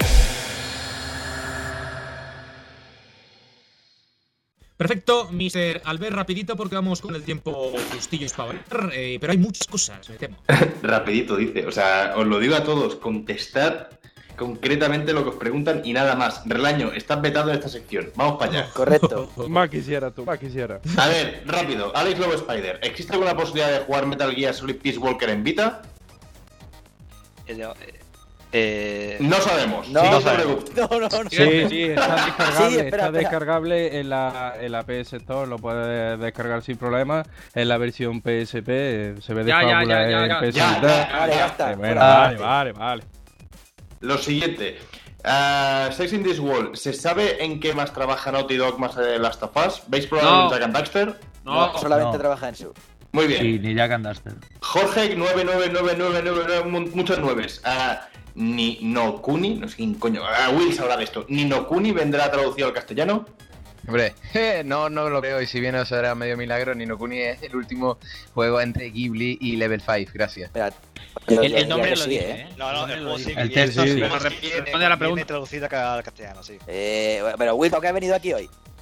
Perfecto, mister Albert, rapidito porque vamos con el tiempo justillos para ver, eh, pero hay muchas cosas, me temo. Rapidito, dice. O sea, os lo digo a todos. Contestad concretamente lo que os preguntan y nada más. Relaño, estás vetado en esta sección. Vamos para allá. Correcto. Más quisiera tú, más quisiera. A ver, rápido. Alex Lobo Spider. ¿Existe alguna posibilidad de jugar Metal Gear Solid Peace Walker en Vita? Eh, eh, No sabemos. No, Sí, no, te preocupes. no, no, no. Sí, sí, está descargable, Sí, espera, está espera. descargable en la, en la P S Store, lo puedes descargar sin problema. En la versión P S P eh, se ve de Ya, ya, fábula ya, ya, en ya, P S ya, Vita. Vale, ya está. Eh, bueno, Fuera. vale, vale, vale. Lo siguiente. Uh, Sex in this World. ¿Se sabe en qué más trabaja Naughty Dog más de Last of Us? ¿Veis probablemente No. Jack and Daxter? No, No, solamente no. trabaja en su. Muy bien. Sí, ni Jack and Duster. Jorge nueve nueve nueve nueve nueve nueve, mu- muchos nueves. Ah, ni no Kuni, no sé quién coño. Ah, Will sabrá de esto. Ni no Kuni vendrá traducido al castellano. Hombre, no, no lo creo y si bien eso era medio milagro, Ni no Kuni es el último juego entre Ghibli y Level cinco, gracias. Espera, yo- El, yo el diría nombre que lo sí, dice, ¿eh? ¿eh? No, no, el juego sí. El que texto viene- sí. viene- Responde viene- a la pregunta. Viene traducida al castellano, sí. Eh, pero Will, ¿por qué ha venido aquí hoy?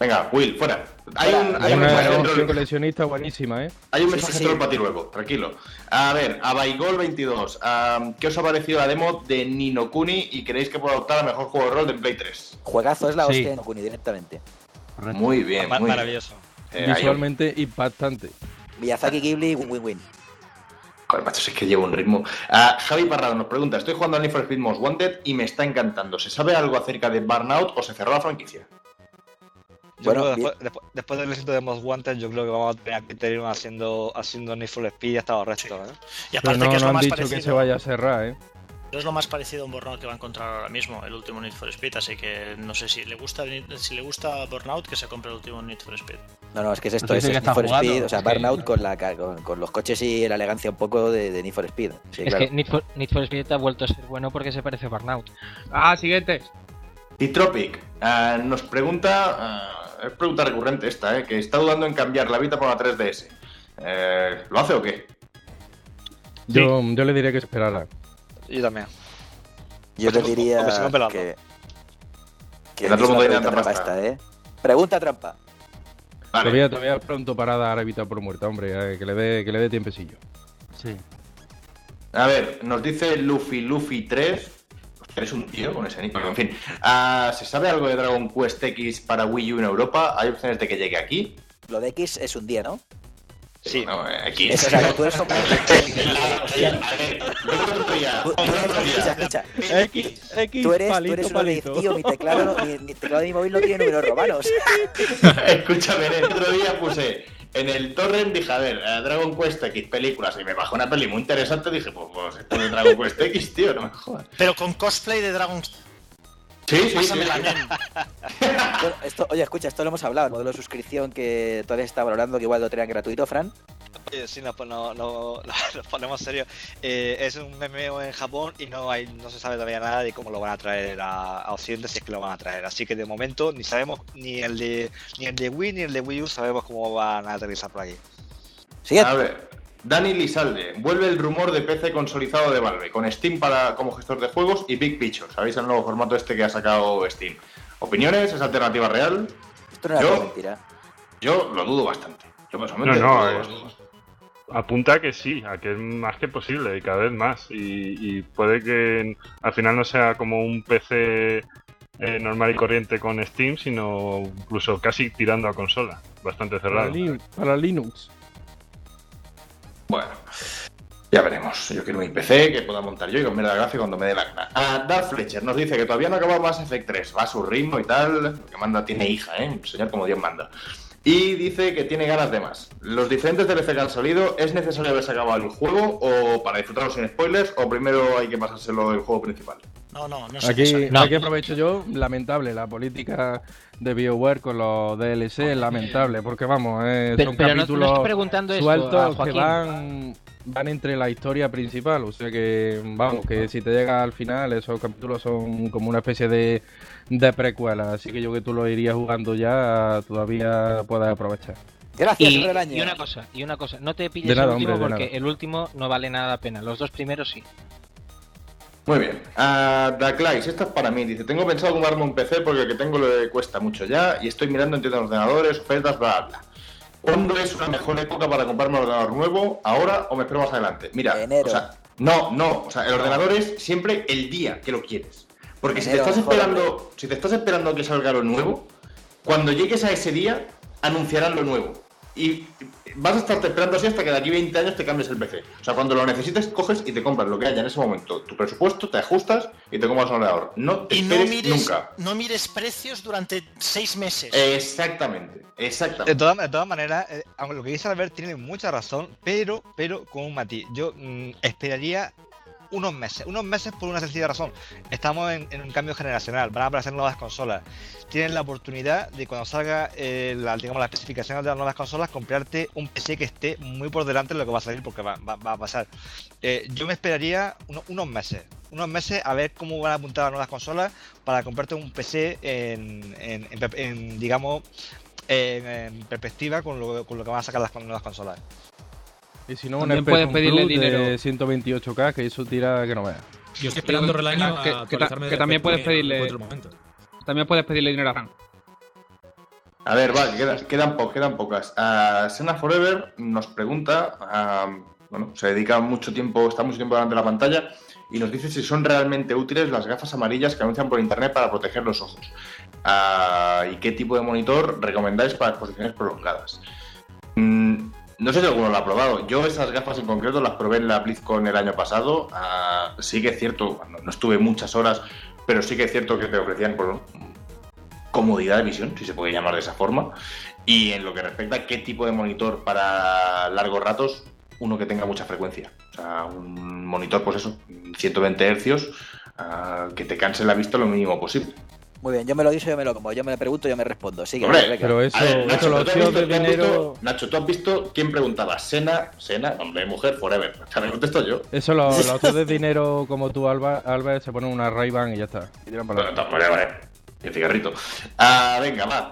Venga, Will, fuera. Hay Fuera. un, hay un Una mensaje opción troll- coleccionista buenísima, ¿eh? hay un Sí, mensaje sí, sí. troll para ti luego, tranquilo. A ver, a Baigol veintidós, um, ¿qué os ha parecido la demo de Ni no Kuni y creéis que puede optar a mejor juego de rol de Play tres? Juegazo es la Sí. hostia de Nokuni directamente. Muy bien, Ma- muy bien. maravilloso. Eh, ahí- Visualmente impactante. Miyazaki Ghibli, win-win-win. Joder, macho, es que llevo un ritmo. Ah, Javi Parrado nos pregunta, estoy jugando a Need for Speed Most Wanted y me está encantando. ¿Se sabe algo acerca de Burnout o se cerró la franquicia? Yo Bueno, creo que bien. después, después, después del éxito de Most Wanted, yo creo que vamos a tener que tener haciendo, haciendo Need for Speed y hasta el resto, ¿eh? Y Pero aparte no, que es no lo han más dicho parecido. que se vaya a cerrar, ¿eh? Es lo más parecido a un Burnout que va a encontrar ahora mismo, el último Need for Speed, así que no sé si le gusta si le gusta Burnout que se compre el último Need for Speed. No, no, es que es esto, Pues es dice que Need está for jugando, Speed, o sea, es que- Burnout con, la, con, con los coches y la elegancia un poco de, de Need for Speed. Sí, es claro. que Need for, Need for Speed ha vuelto a ser bueno porque se parece a Burnout. Ah, siguiente. T-Tropic ah, nos pregunta, ah, es pregunta recurrente esta, eh, que está dudando en cambiar la Vita por una tres D S. Eh, ¿Lo hace o qué? Yo, yo le diría que esperara. Yo también. Yo te Porque- diría porque se compra la que... Que Que la es una trampa pregunta trampa trampa está. esta, ¿eh? Pregunta trampa. Vale. Todavía, todavía es pronto para dar a Vita por muerta, hombre, eh, que le dé que le dé tiempecillo. Sí. A ver, nos dice Luffy Luffy tres. Hostia, eres un tío con ese nick. En fin, ah, ¿se sabe algo de Dragon Quest X para Wii U en Europa? ¿Hay opciones de que llegue aquí? Lo de X es un día, ¿no? Sí. No, eh, X. Eso, o sea, tú eres como... Tú- tú eres- escucha, escucha. X, X, Tú eres, tú palito, eres un Odez, palito. tío, mi teclado, no- mi, mi teclado de mi móvil no tiene números romanos. Escúchame, el otro día puse en el torrent, dije, a ver, eh, Dragon Quest X, películas, y me bajó una peli muy interesante, dije, pues, pues esto de Dragon Quest X, tío, no me jodas. Pero con cosplay de Dragon. Sí, sí, sí. Pásame la sí. nen. Bueno, esto, oye, escucha, esto lo hemos hablado, el modelo de suscripción que todavía se está valorando, que igual lo tenían gratuito, Fran. Oye, sí, no, no, no, nos ponemos serios. Eh, es un M M O en Japón y no hay, no se sabe todavía nada de cómo lo van a traer a, a Occidente, si es que lo van a traer. Así que de momento ni sabemos ni el de ni el de Wii ni el de Wii U sabemos cómo van a aterrizar por aquí. Siguiente. A ver, Dani Lizalde, vuelve el rumor de P C consolidado de Valve, con Steam para, como gestor de juegos y Big Picture. ¿Sabéis el nuevo formato este que ha sacado Steam? ¿Opiniones? ¿Es alternativa real? Esto no era Yo- todo mentira. Yo lo dudo bastante. Yo No, personalmente no, lo dudo eh, bastante. apunta a que sí, a que es más que posible y cada vez más. Y, y puede que al final no sea como un P C eh, normal y corriente con Steam, sino incluso casi tirando a consola, bastante Para, cerrado. Lin- para Linux. Bueno, ya veremos. Yo quiero mi P C que pueda montar yo y con mierda de gráfica cuando me dé la gana. Ah, Darth Fletcher nos dice que todavía no ha acabado Mass Effect tres. Va a su ritmo y tal. Lo que manda tiene hija, ¿eh? Un señor como Dios manda. Y dice que tiene ganas de más. Los diferentes D L C que han salido, ¿es necesario haberse acabado el juego o para disfrutarlo sin spoilers o primero hay que pasárselo del juego principal? No, no, no es Aquí, necesario. No. aquí aprovecho yo, lamentable, la política de BioWare con los D L C es lamentable, porque vamos, eh, Pero, son pero no, no capítulos estoy preguntando esto a sueltos que Joaquín. van, van entre la historia principal, o sea que, vamos, que si te llega al final, esos capítulos son como una especie de, de precuela, así que yo que tú lo irías jugando ya, todavía puedes aprovechar. Gracias, Y, hombre del año. y una cosa, y una cosa, no te pilles De nada, el último hombre, de porque nada. el último no vale nada la pena. Los dos primeros sí. Muy bien. Uh, Daclais, esta es para mí. Dice, tengo pensado comprarme un P C porque el que tengo le cuesta mucho ya y estoy mirando en tiendas de ordenadores, ofertas, bla, bla. ¿Cuándo es una mejor época para comprarme un ordenador nuevo? ¿Ahora o me espero más adelante? Mira, Enero. o sea, no, no, o sea, el ordenador es siempre el día que lo quieres. Porque si te Enero, estás mejor, esperando, si te estás esperando a que salga lo nuevo, cuando llegues a ese día, anunciarán lo nuevo. Y vas a estarte esperando así hasta que de aquí veinte años te cambies el P C. O sea, cuando lo necesites, coges y te compras lo que haya en ese momento. Tu presupuesto, te ajustas y te compras un ordenador. No te Y no esperes mires, nunca. no mires precios durante seis meses. Exactamente, De exactamente. todas, de todas maneras, eh, aunque lo que dice Albert tiene mucha razón, pero, pero con un matiz. Yo mm, esperaría unos meses, unos meses por una sencilla razón. Estamos en, en un cambio generacional, van a aparecer nuevas consolas. Tienen la oportunidad de cuando salga eh, la, digamos, las especificaciones de las nuevas consolas, comprarte un P C que esté muy por delante de lo que va a salir, porque va, va- va a pasar. Eh, yo me esperaría uno- unos meses, unos meses a ver cómo van a apuntar las nuevas consolas para comprarte un P C en, en- en pe- en, digamos, en, en perspectiva con lo, con lo que van a sacar las con- nuevas consolas. Y si no, un También puedes Spectrum pedirle Plus dinero. de ciento veintiocho K, que eso tira que no veas. Yo estoy esperando Que- el año que- a que ta- actualizarme que de también P C, puedes no pedirle- encuentro el momento. También puedes pedirle dinero a Fran. A ver, va, quedan, quedan, po quedan pocas. Uh, Sena Forever nos pregunta, uh, bueno, se dedica mucho tiempo, está mucho tiempo delante de la pantalla y nos dice si son realmente útiles las gafas amarillas que anuncian por internet para proteger los ojos. Uh, y qué tipo de monitor recomendáis para exposiciones prolongadas. Mm, no sé si alguno lo ha probado. Yo esas gafas en concreto las probé en la BlizzCon el año pasado. Uh, sí que es cierto, no, no estuve muchas horas, pero sí que es cierto que te ofrecían por comodidad de visión, si se puede llamar de esa forma. Y en lo que respecta a qué tipo de monitor para largos ratos, uno que tenga mucha frecuencia. O sea, un monitor, pues eso, ciento veinte hercios, uh, que te canse la vista lo mínimo posible. Muy bien, yo me lo digo, yo me lo como, yo me lo pregunto, yo me respondo. Sigue, Hombre, venga. Pero eso, ver, Nacho, eso lo ¿tú has visto, de tú has dinero... visto, Nacho, ¿tú has visto quién preguntaba? Sena, Sena, hombre, mujer, forever. O sea, me contesto yo. Eso, lo- los otros de dinero como tú, Alba, Albert, se ponen una Ray-Ban y ya está. Y tiran para Bueno, adelante. vale, vale. Y el cigarrito. Ah, venga, va.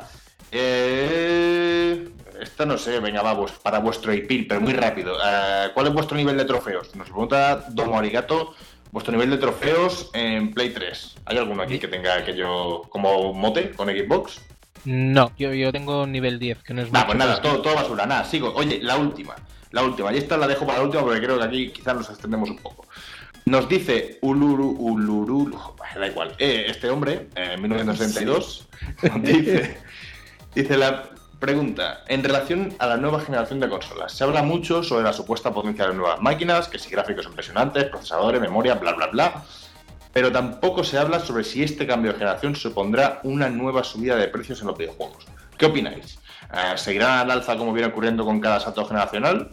Eh... Esta no sé, venga, va, pues para vuestro I P I, pero muy rápido. Uh, ¿Cuál es vuestro nivel de trofeos? Nos pregunta Domo Arigato. Vuestro nivel de trofeos en Play tres. ¿Hay alguno aquí que tenga aquello como mote con Xbox? No, yo, yo tengo nivel diez, que no es Nah, mucho. pues nada, todo, todo basura, nada, sigo. Oye, la última, la última. Y esta la dejo para la última porque creo que aquí quizás nos extendemos un poco. Nos dice Uluru, Uluru, da igual, eh, este hombre, en mil novecientos setenta y dos, nos dice, dice la pregunta, en relación a la nueva generación de consolas, se habla mucho sobre la supuesta potencia de las nuevas máquinas, que si gráficos impresionantes, procesadores, memoria, bla, bla, bla, pero tampoco se habla sobre si este cambio de generación supondrá una nueva subida de precios en los videojuegos. ¿Qué opináis? Eh, ¿Seguirán al alza como viene ocurriendo con cada salto generacional?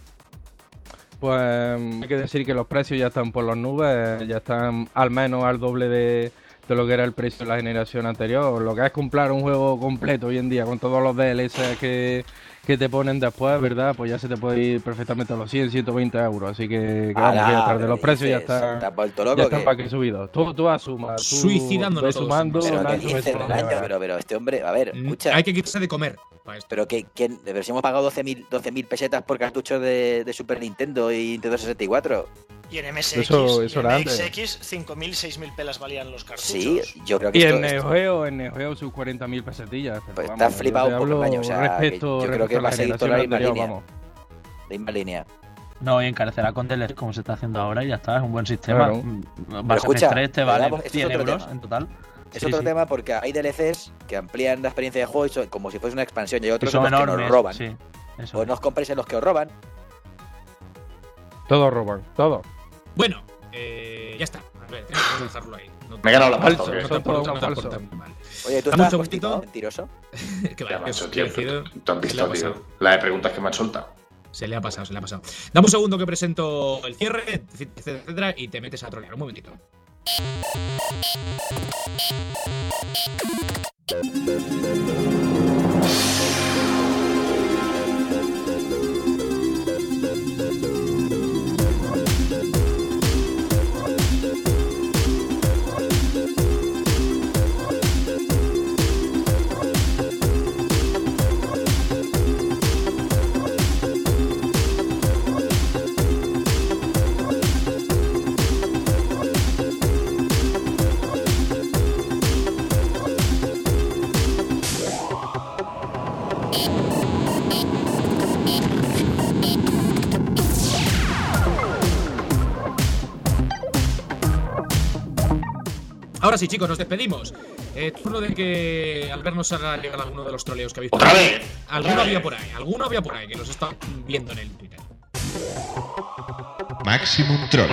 Pues hay que decir que los precios ya están por las nubes, ya están al menos al doble de, de lo que era el precio de la generación anterior. Lo que es comprar un juego completo hoy en día con todos los D L C que, que te ponen después, ¿verdad? Pues ya se te puede ir perfectamente a los cien, ciento veinte euros. Así que, que vamos, que ya está, de los precios ya están, ¿Te has vuelto loco ya o están qué? para que subido. Tú, tú asumas, tú Suicidándonos ves todos. sumando, Pero Nacho, ¿qué ves dices, sumando. Nacho? Pero, pero este hombre, a ver, escucha. Hay que quitarse de comer para esto. Pero que, que pero si hemos pagado doce mil pesetas por cartuchos de, de Super Nintendo y Nintendo sesenta y cuatro. Y en M S X, Eso- y eso en era M S antes. X cinco mil, seis mil pelas valían los cartuchos. Sí, yo creo que Y esto, en esto- Neo Geo, en Neo Geo sus cuarenta mil pesetillas. pero Pues vamos, estás yo flipado te un poco, hablo Maño, o sea, que respecto- yo creo respecto que a va a seguir toda la misma generación línea. anterior, vamos. La misma línea. No, y encarecerá con D L C como se está haciendo ahora y ya está, es un buen sistema. Claro. Vas escucha, a tres te pero vale vamos, esto es cien otro euros tema. en total. Es Sí, otro sí. tema porque hay D L Cs que amplían la experiencia de juego y son como si fuese una expansión y hay Y otros son en los que enormes. nos roban. Sí, eso. Pues no os compréis en los que os roban. Todos roban, todos. Bueno, eh, ya está. A ver, tenemos que dejarlo ahí. No, Me he ganado la pasta, Falso, ¿o qué? son no te todos aporta- no te falsos. aporta muy mal. Oye, tú Dame un estás segundito. constipado, mentiroso. Que Ya, vale, macho, que tío, os he decidido- tú- tú has se le visto, ha tío, pasado. la de preguntas que me han soltado. Se le ha pasado, se le ha pasado. Dame un segundo que presento el cierre, etcétera, etcétera, y te metes a trolear. Un momentito. Ahora sí, chicos, nos despedimos. Eh, turno de que Albert nos haga llegar alguno de los troleos que habéis ¡Otra puesto. vez! Alguno ¡Otra había vez! por ahí, alguno había por ahí, que los está viendo en el Twitter. Maximum Troll.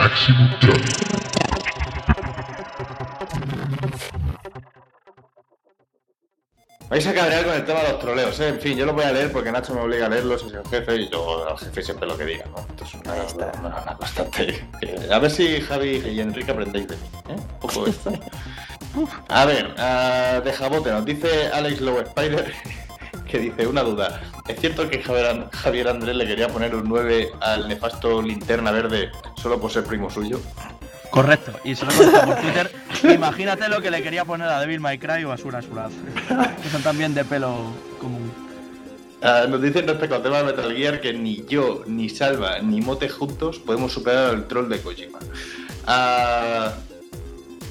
Vais a cabrear con el tema de los troleos, ¿eh? En fin, yo los voy a leer porque Nacho me obliga a leerlos, es el jefe, y yo al jefe siempre lo que diga, ¿no? Esto es una, una- una constante. Eh, A ver si Javi y Enrique aprendéis de mí, ¿eh? Un poco esto. A ver, uh, de Jabote nos dice Alex Low Spider que dice, una duda, ¿es cierto que Javier, And- Javier Andrés le quería poner un nueve al nefasto Linterna Verde solo por ser primo suyo? Correcto, y se lo he contado por Twitter. Imagínate lo que le quería poner a Devil May Cry o a Asura Suraz, que son también de pelo común. Ah, nos dicen respecto al tema de Metal Gear que ni yo, ni Salva, ni Mote juntos podemos superar al troll de Kojima. Ah,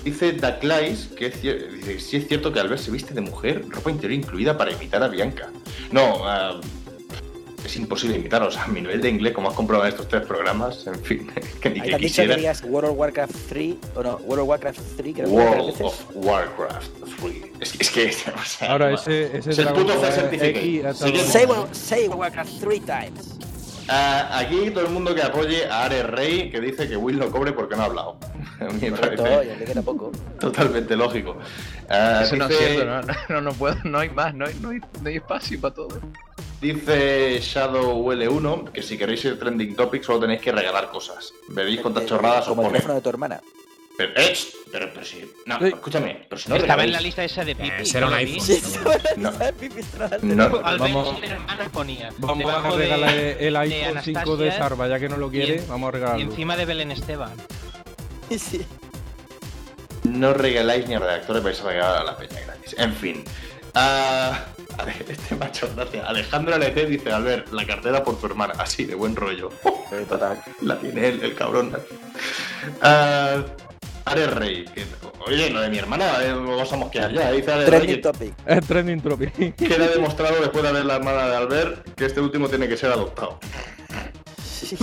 Dice Daclais que es cier- dice, sí es cierto que Albert se viste de mujer, ropa interior incluida para imitar a Bianca. No, uh, es imposible imitaros a mi nivel de inglés, como has comprobado en estos tres programas, en fin, que ni Ahí que te han dicho que quisiera. digas World of Warcraft tres, o no, World of Warcraft tres, creo que World veces. of Warcraft tres. Es que, es que o sea, Ahora no, ese, ese es el Dragon puto Ball Certificate. X ha Sigue- estado- Say, World- say World of Warcraft three times. Ah, aquí todo el mundo que apoye a Ares Rey, que dice que Will no cobre porque no ha hablado. A mí me Correcto, parece y Enrique tampoco. totalmente lógico. Ah, Eso no es dice- cierto, no, no, no, no puedo, no hay más, no hay, no hay, no hay espacio para todo. Dice Shadow L uno que si queréis ser trending topic solo tenéis que regalar cosas. Bebéis cuantas Eh, chorradas os Como el pone. teléfono de tu hermana. Pero, eh, pero, pero si. No, Sí. escúchame, pero si no Estaba en la regaláis- lista esa de Pipi. Eh, será un ¿no lo vi? iPhone. Sí, No. no. No, Albert Vamos- y hermanos ponía. Vamos debajo a de- regalar el de iPhone cinco de Anastasia Sarva, ya que no lo quiere, y en- vamos a Y regalarlo. encima de Belén Esteban. Sí. no regaláis ni a redactores, vais a regalar a la peña gratis. En fin. Ah, a ver, este macho, gracias. Alejandro L C dice, Albert, la cartera por tu hermana. Así, de buen rollo. Sí, total. La tiene él, el cabrón. Ah, Ares Rey. Que, oye, lo de mi hermana, eh, lo vamos a mosquear ya. Dice Ares Rey Trending que, topic. Es trending topic. queda demostrado después de ver la hermana de Albert que este último tiene que ser adoptado. Sí.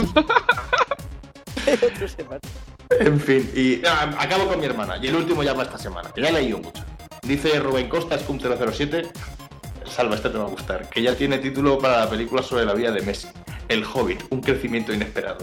Otro se mata. En fin, y ah, acabo con mi hermana. Y el último ya para esta semana, que ya he leído mucho. Dice Rubén Costa, Scum cero cero siete. Salva, este te va a gustar. Que ya tiene título para la película sobre la vida de Messi. El Hobbit, un crecimiento inesperado.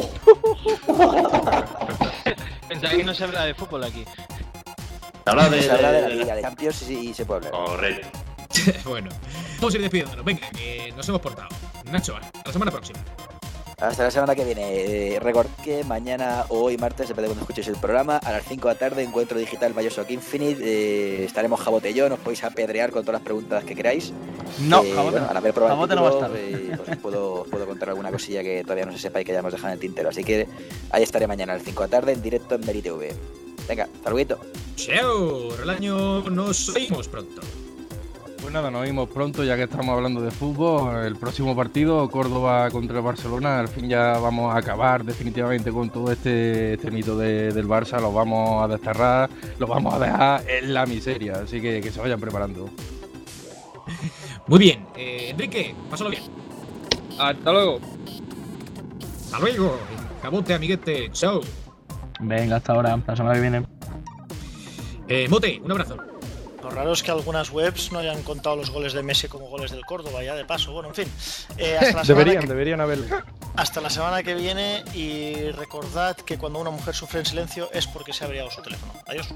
Pensaba que no se habla de fútbol aquí. Habla de, Se habla de la de- Liga de Champions y, y se puede hablar. Correcto. Bueno, vamos a ir despidiéndonos. Venga, que nos hemos portado. Nacho, a la semana próxima. Hasta la semana que viene. Eh, Record que mañana o hoy martes, depende de cuando escuchéis el programa, a las cinco de la tarde, encuentro digital Bioshock Infinite. Eh, estaremos Jabote y yo, nos podéis apedrear con todas las preguntas que queráis. No, Eh, Jabote bueno, no. al haber probado el Jabote no va a título, estar. eh, pues os puedo, os puedo contar alguna cosilla que todavía no se sepa y que ya hemos dejado en el tintero. Así que ahí estaré mañana a las cinco de la tarde en directo en Meri T V. Venga, saludito. Chao, el año nos oímos pronto. Pues nada, nos vemos pronto, ya que estamos hablando de fútbol. El próximo partido, Córdoba contra el Barcelona. Al fin ya vamos a acabar definitivamente con todo este, este mito de- del Barça. Lo vamos a desterrar, lo vamos a dejar en la miseria. Así que que se vayan preparando. Muy bien, eh, Enrique, pásalo bien. Hasta luego. Hasta luego. Cabote, amiguete. Chao. Venga, hasta ahora, la semana que viene. Eh, Mote, un abrazo. Lo raro es que algunas webs no hayan contado los goles de Messi como goles del Córdoba, ya de paso. Bueno, en fin. Eh, hasta, la semana Deberían, que, deberían haberlo. hasta la semana que viene y recordad que cuando una mujer sufre en silencio es porque se ha abriado su teléfono. Adiós.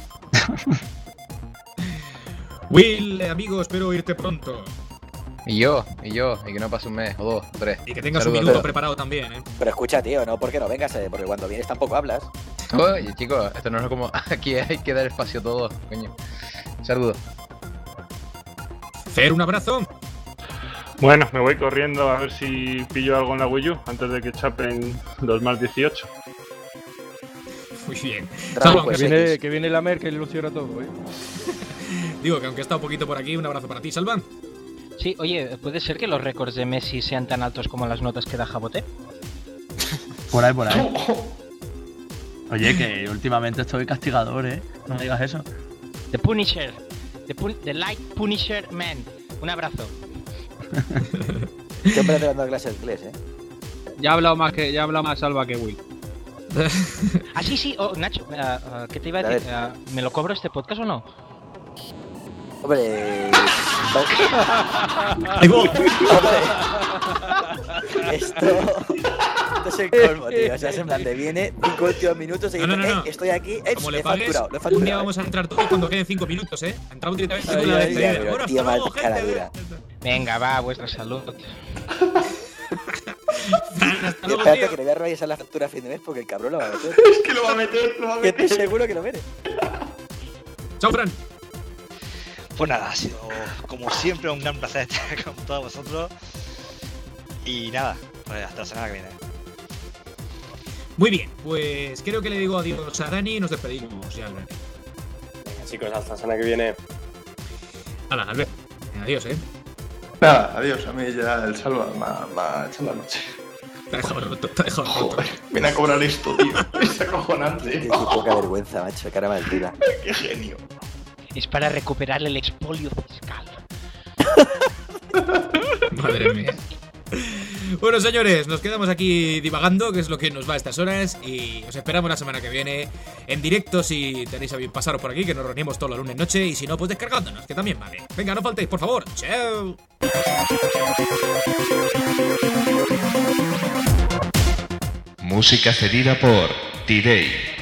Will, eh, amigo, espero irte pronto. Y yo, y yo, y que no pase un mes, o dos, o tres. Y que tengas Saludos un a minuto todos. preparado también, ¿eh? Pero escucha, tío, no porque no vengas, eh, porque cuando vienes tampoco hablas. Oye, chicos, esto no es como. Aquí hay que dar espacio a todos, coño. Saludos. Fer, un abrazo. Bueno, me voy corriendo a ver si pillo algo en la Wii U antes de que chapen los más dieciocho. Muy bien. Dragon Salva, Que Quest aunque- viene, que viene la Merkel y lo cierra todo, ¿eh? digo que aunque está un poquito por aquí, un abrazo para ti, Salva. Sí, oye, ¿puede ser que los récords de Messi sean tan altos como las notas que da Jabote? Por ahí, por ahí. Oye, que últimamente estoy castigador, ¿eh? No me digas eso. The Punisher. The, pun the Light Punisher Man. Un abrazo. Siempre te dando clase de inglés, eh. Ya ha hablado más que ya ha hablado más Salva que Will. Ah, sí, sí. Oh, Nacho, uh, uh, ¿qué te iba a A decir? Uh, ¿Me lo cobro este podcast o no? Hombre. Ahí voy. Hombre. Esto. Esto es el colmo, tío. O sea, es en plan, te viene cinco últimos minutos y No, no, dices, no, no. eh, estoy aquí, eh, Como he le pagues, facturado, lo he un facturado. día eh. vamos a entrar todos cuando queden cinco minutos, ¿eh? Entramos directamente Ay, con la ay, despedida. ay, pero Bueno, tío, hasta luego, mal cara gente. dura. Venga, va, a vuestra salud. Hasta Y luego, espérate tío. que le voy a revisar la factura a fin de mes porque el cabrón lo va a meter. Es que lo va a meter, lo va a Que estoy meter. seguro que lo mete. Chao, Fran. Pues nada, ha sido como siempre un gran placer estar con todos vosotros. Y nada, pues hasta la semana que viene. Muy bien, pues creo que le digo adiós a Dani y nos despedimos ya, Albert. Venga, chicos, hasta la semana que viene. Hala, Albert. Adiós, ¿eh? Nada, adiós, a mí ya el salva me ha- me ha hecho la noche. Te ha dejado roto, te ha dejado roto. Joder, ven a cobrar esto, tío. Es acojonante. Qué poca vergüenza, macho, cara maldita. Qué genio. Es para recuperar el expolio fiscal. Madre mía. Bueno, señores, nos quedamos aquí divagando, que es lo que nos va a estas horas, y os esperamos la semana que viene en directo si tenéis a bien pasaros por aquí, que nos reunimos todos los lunes noche, y si no, pues descargándonos, que también vale. Venga, no faltéis, por favor. ¡Chao! Música cedida por T-Day.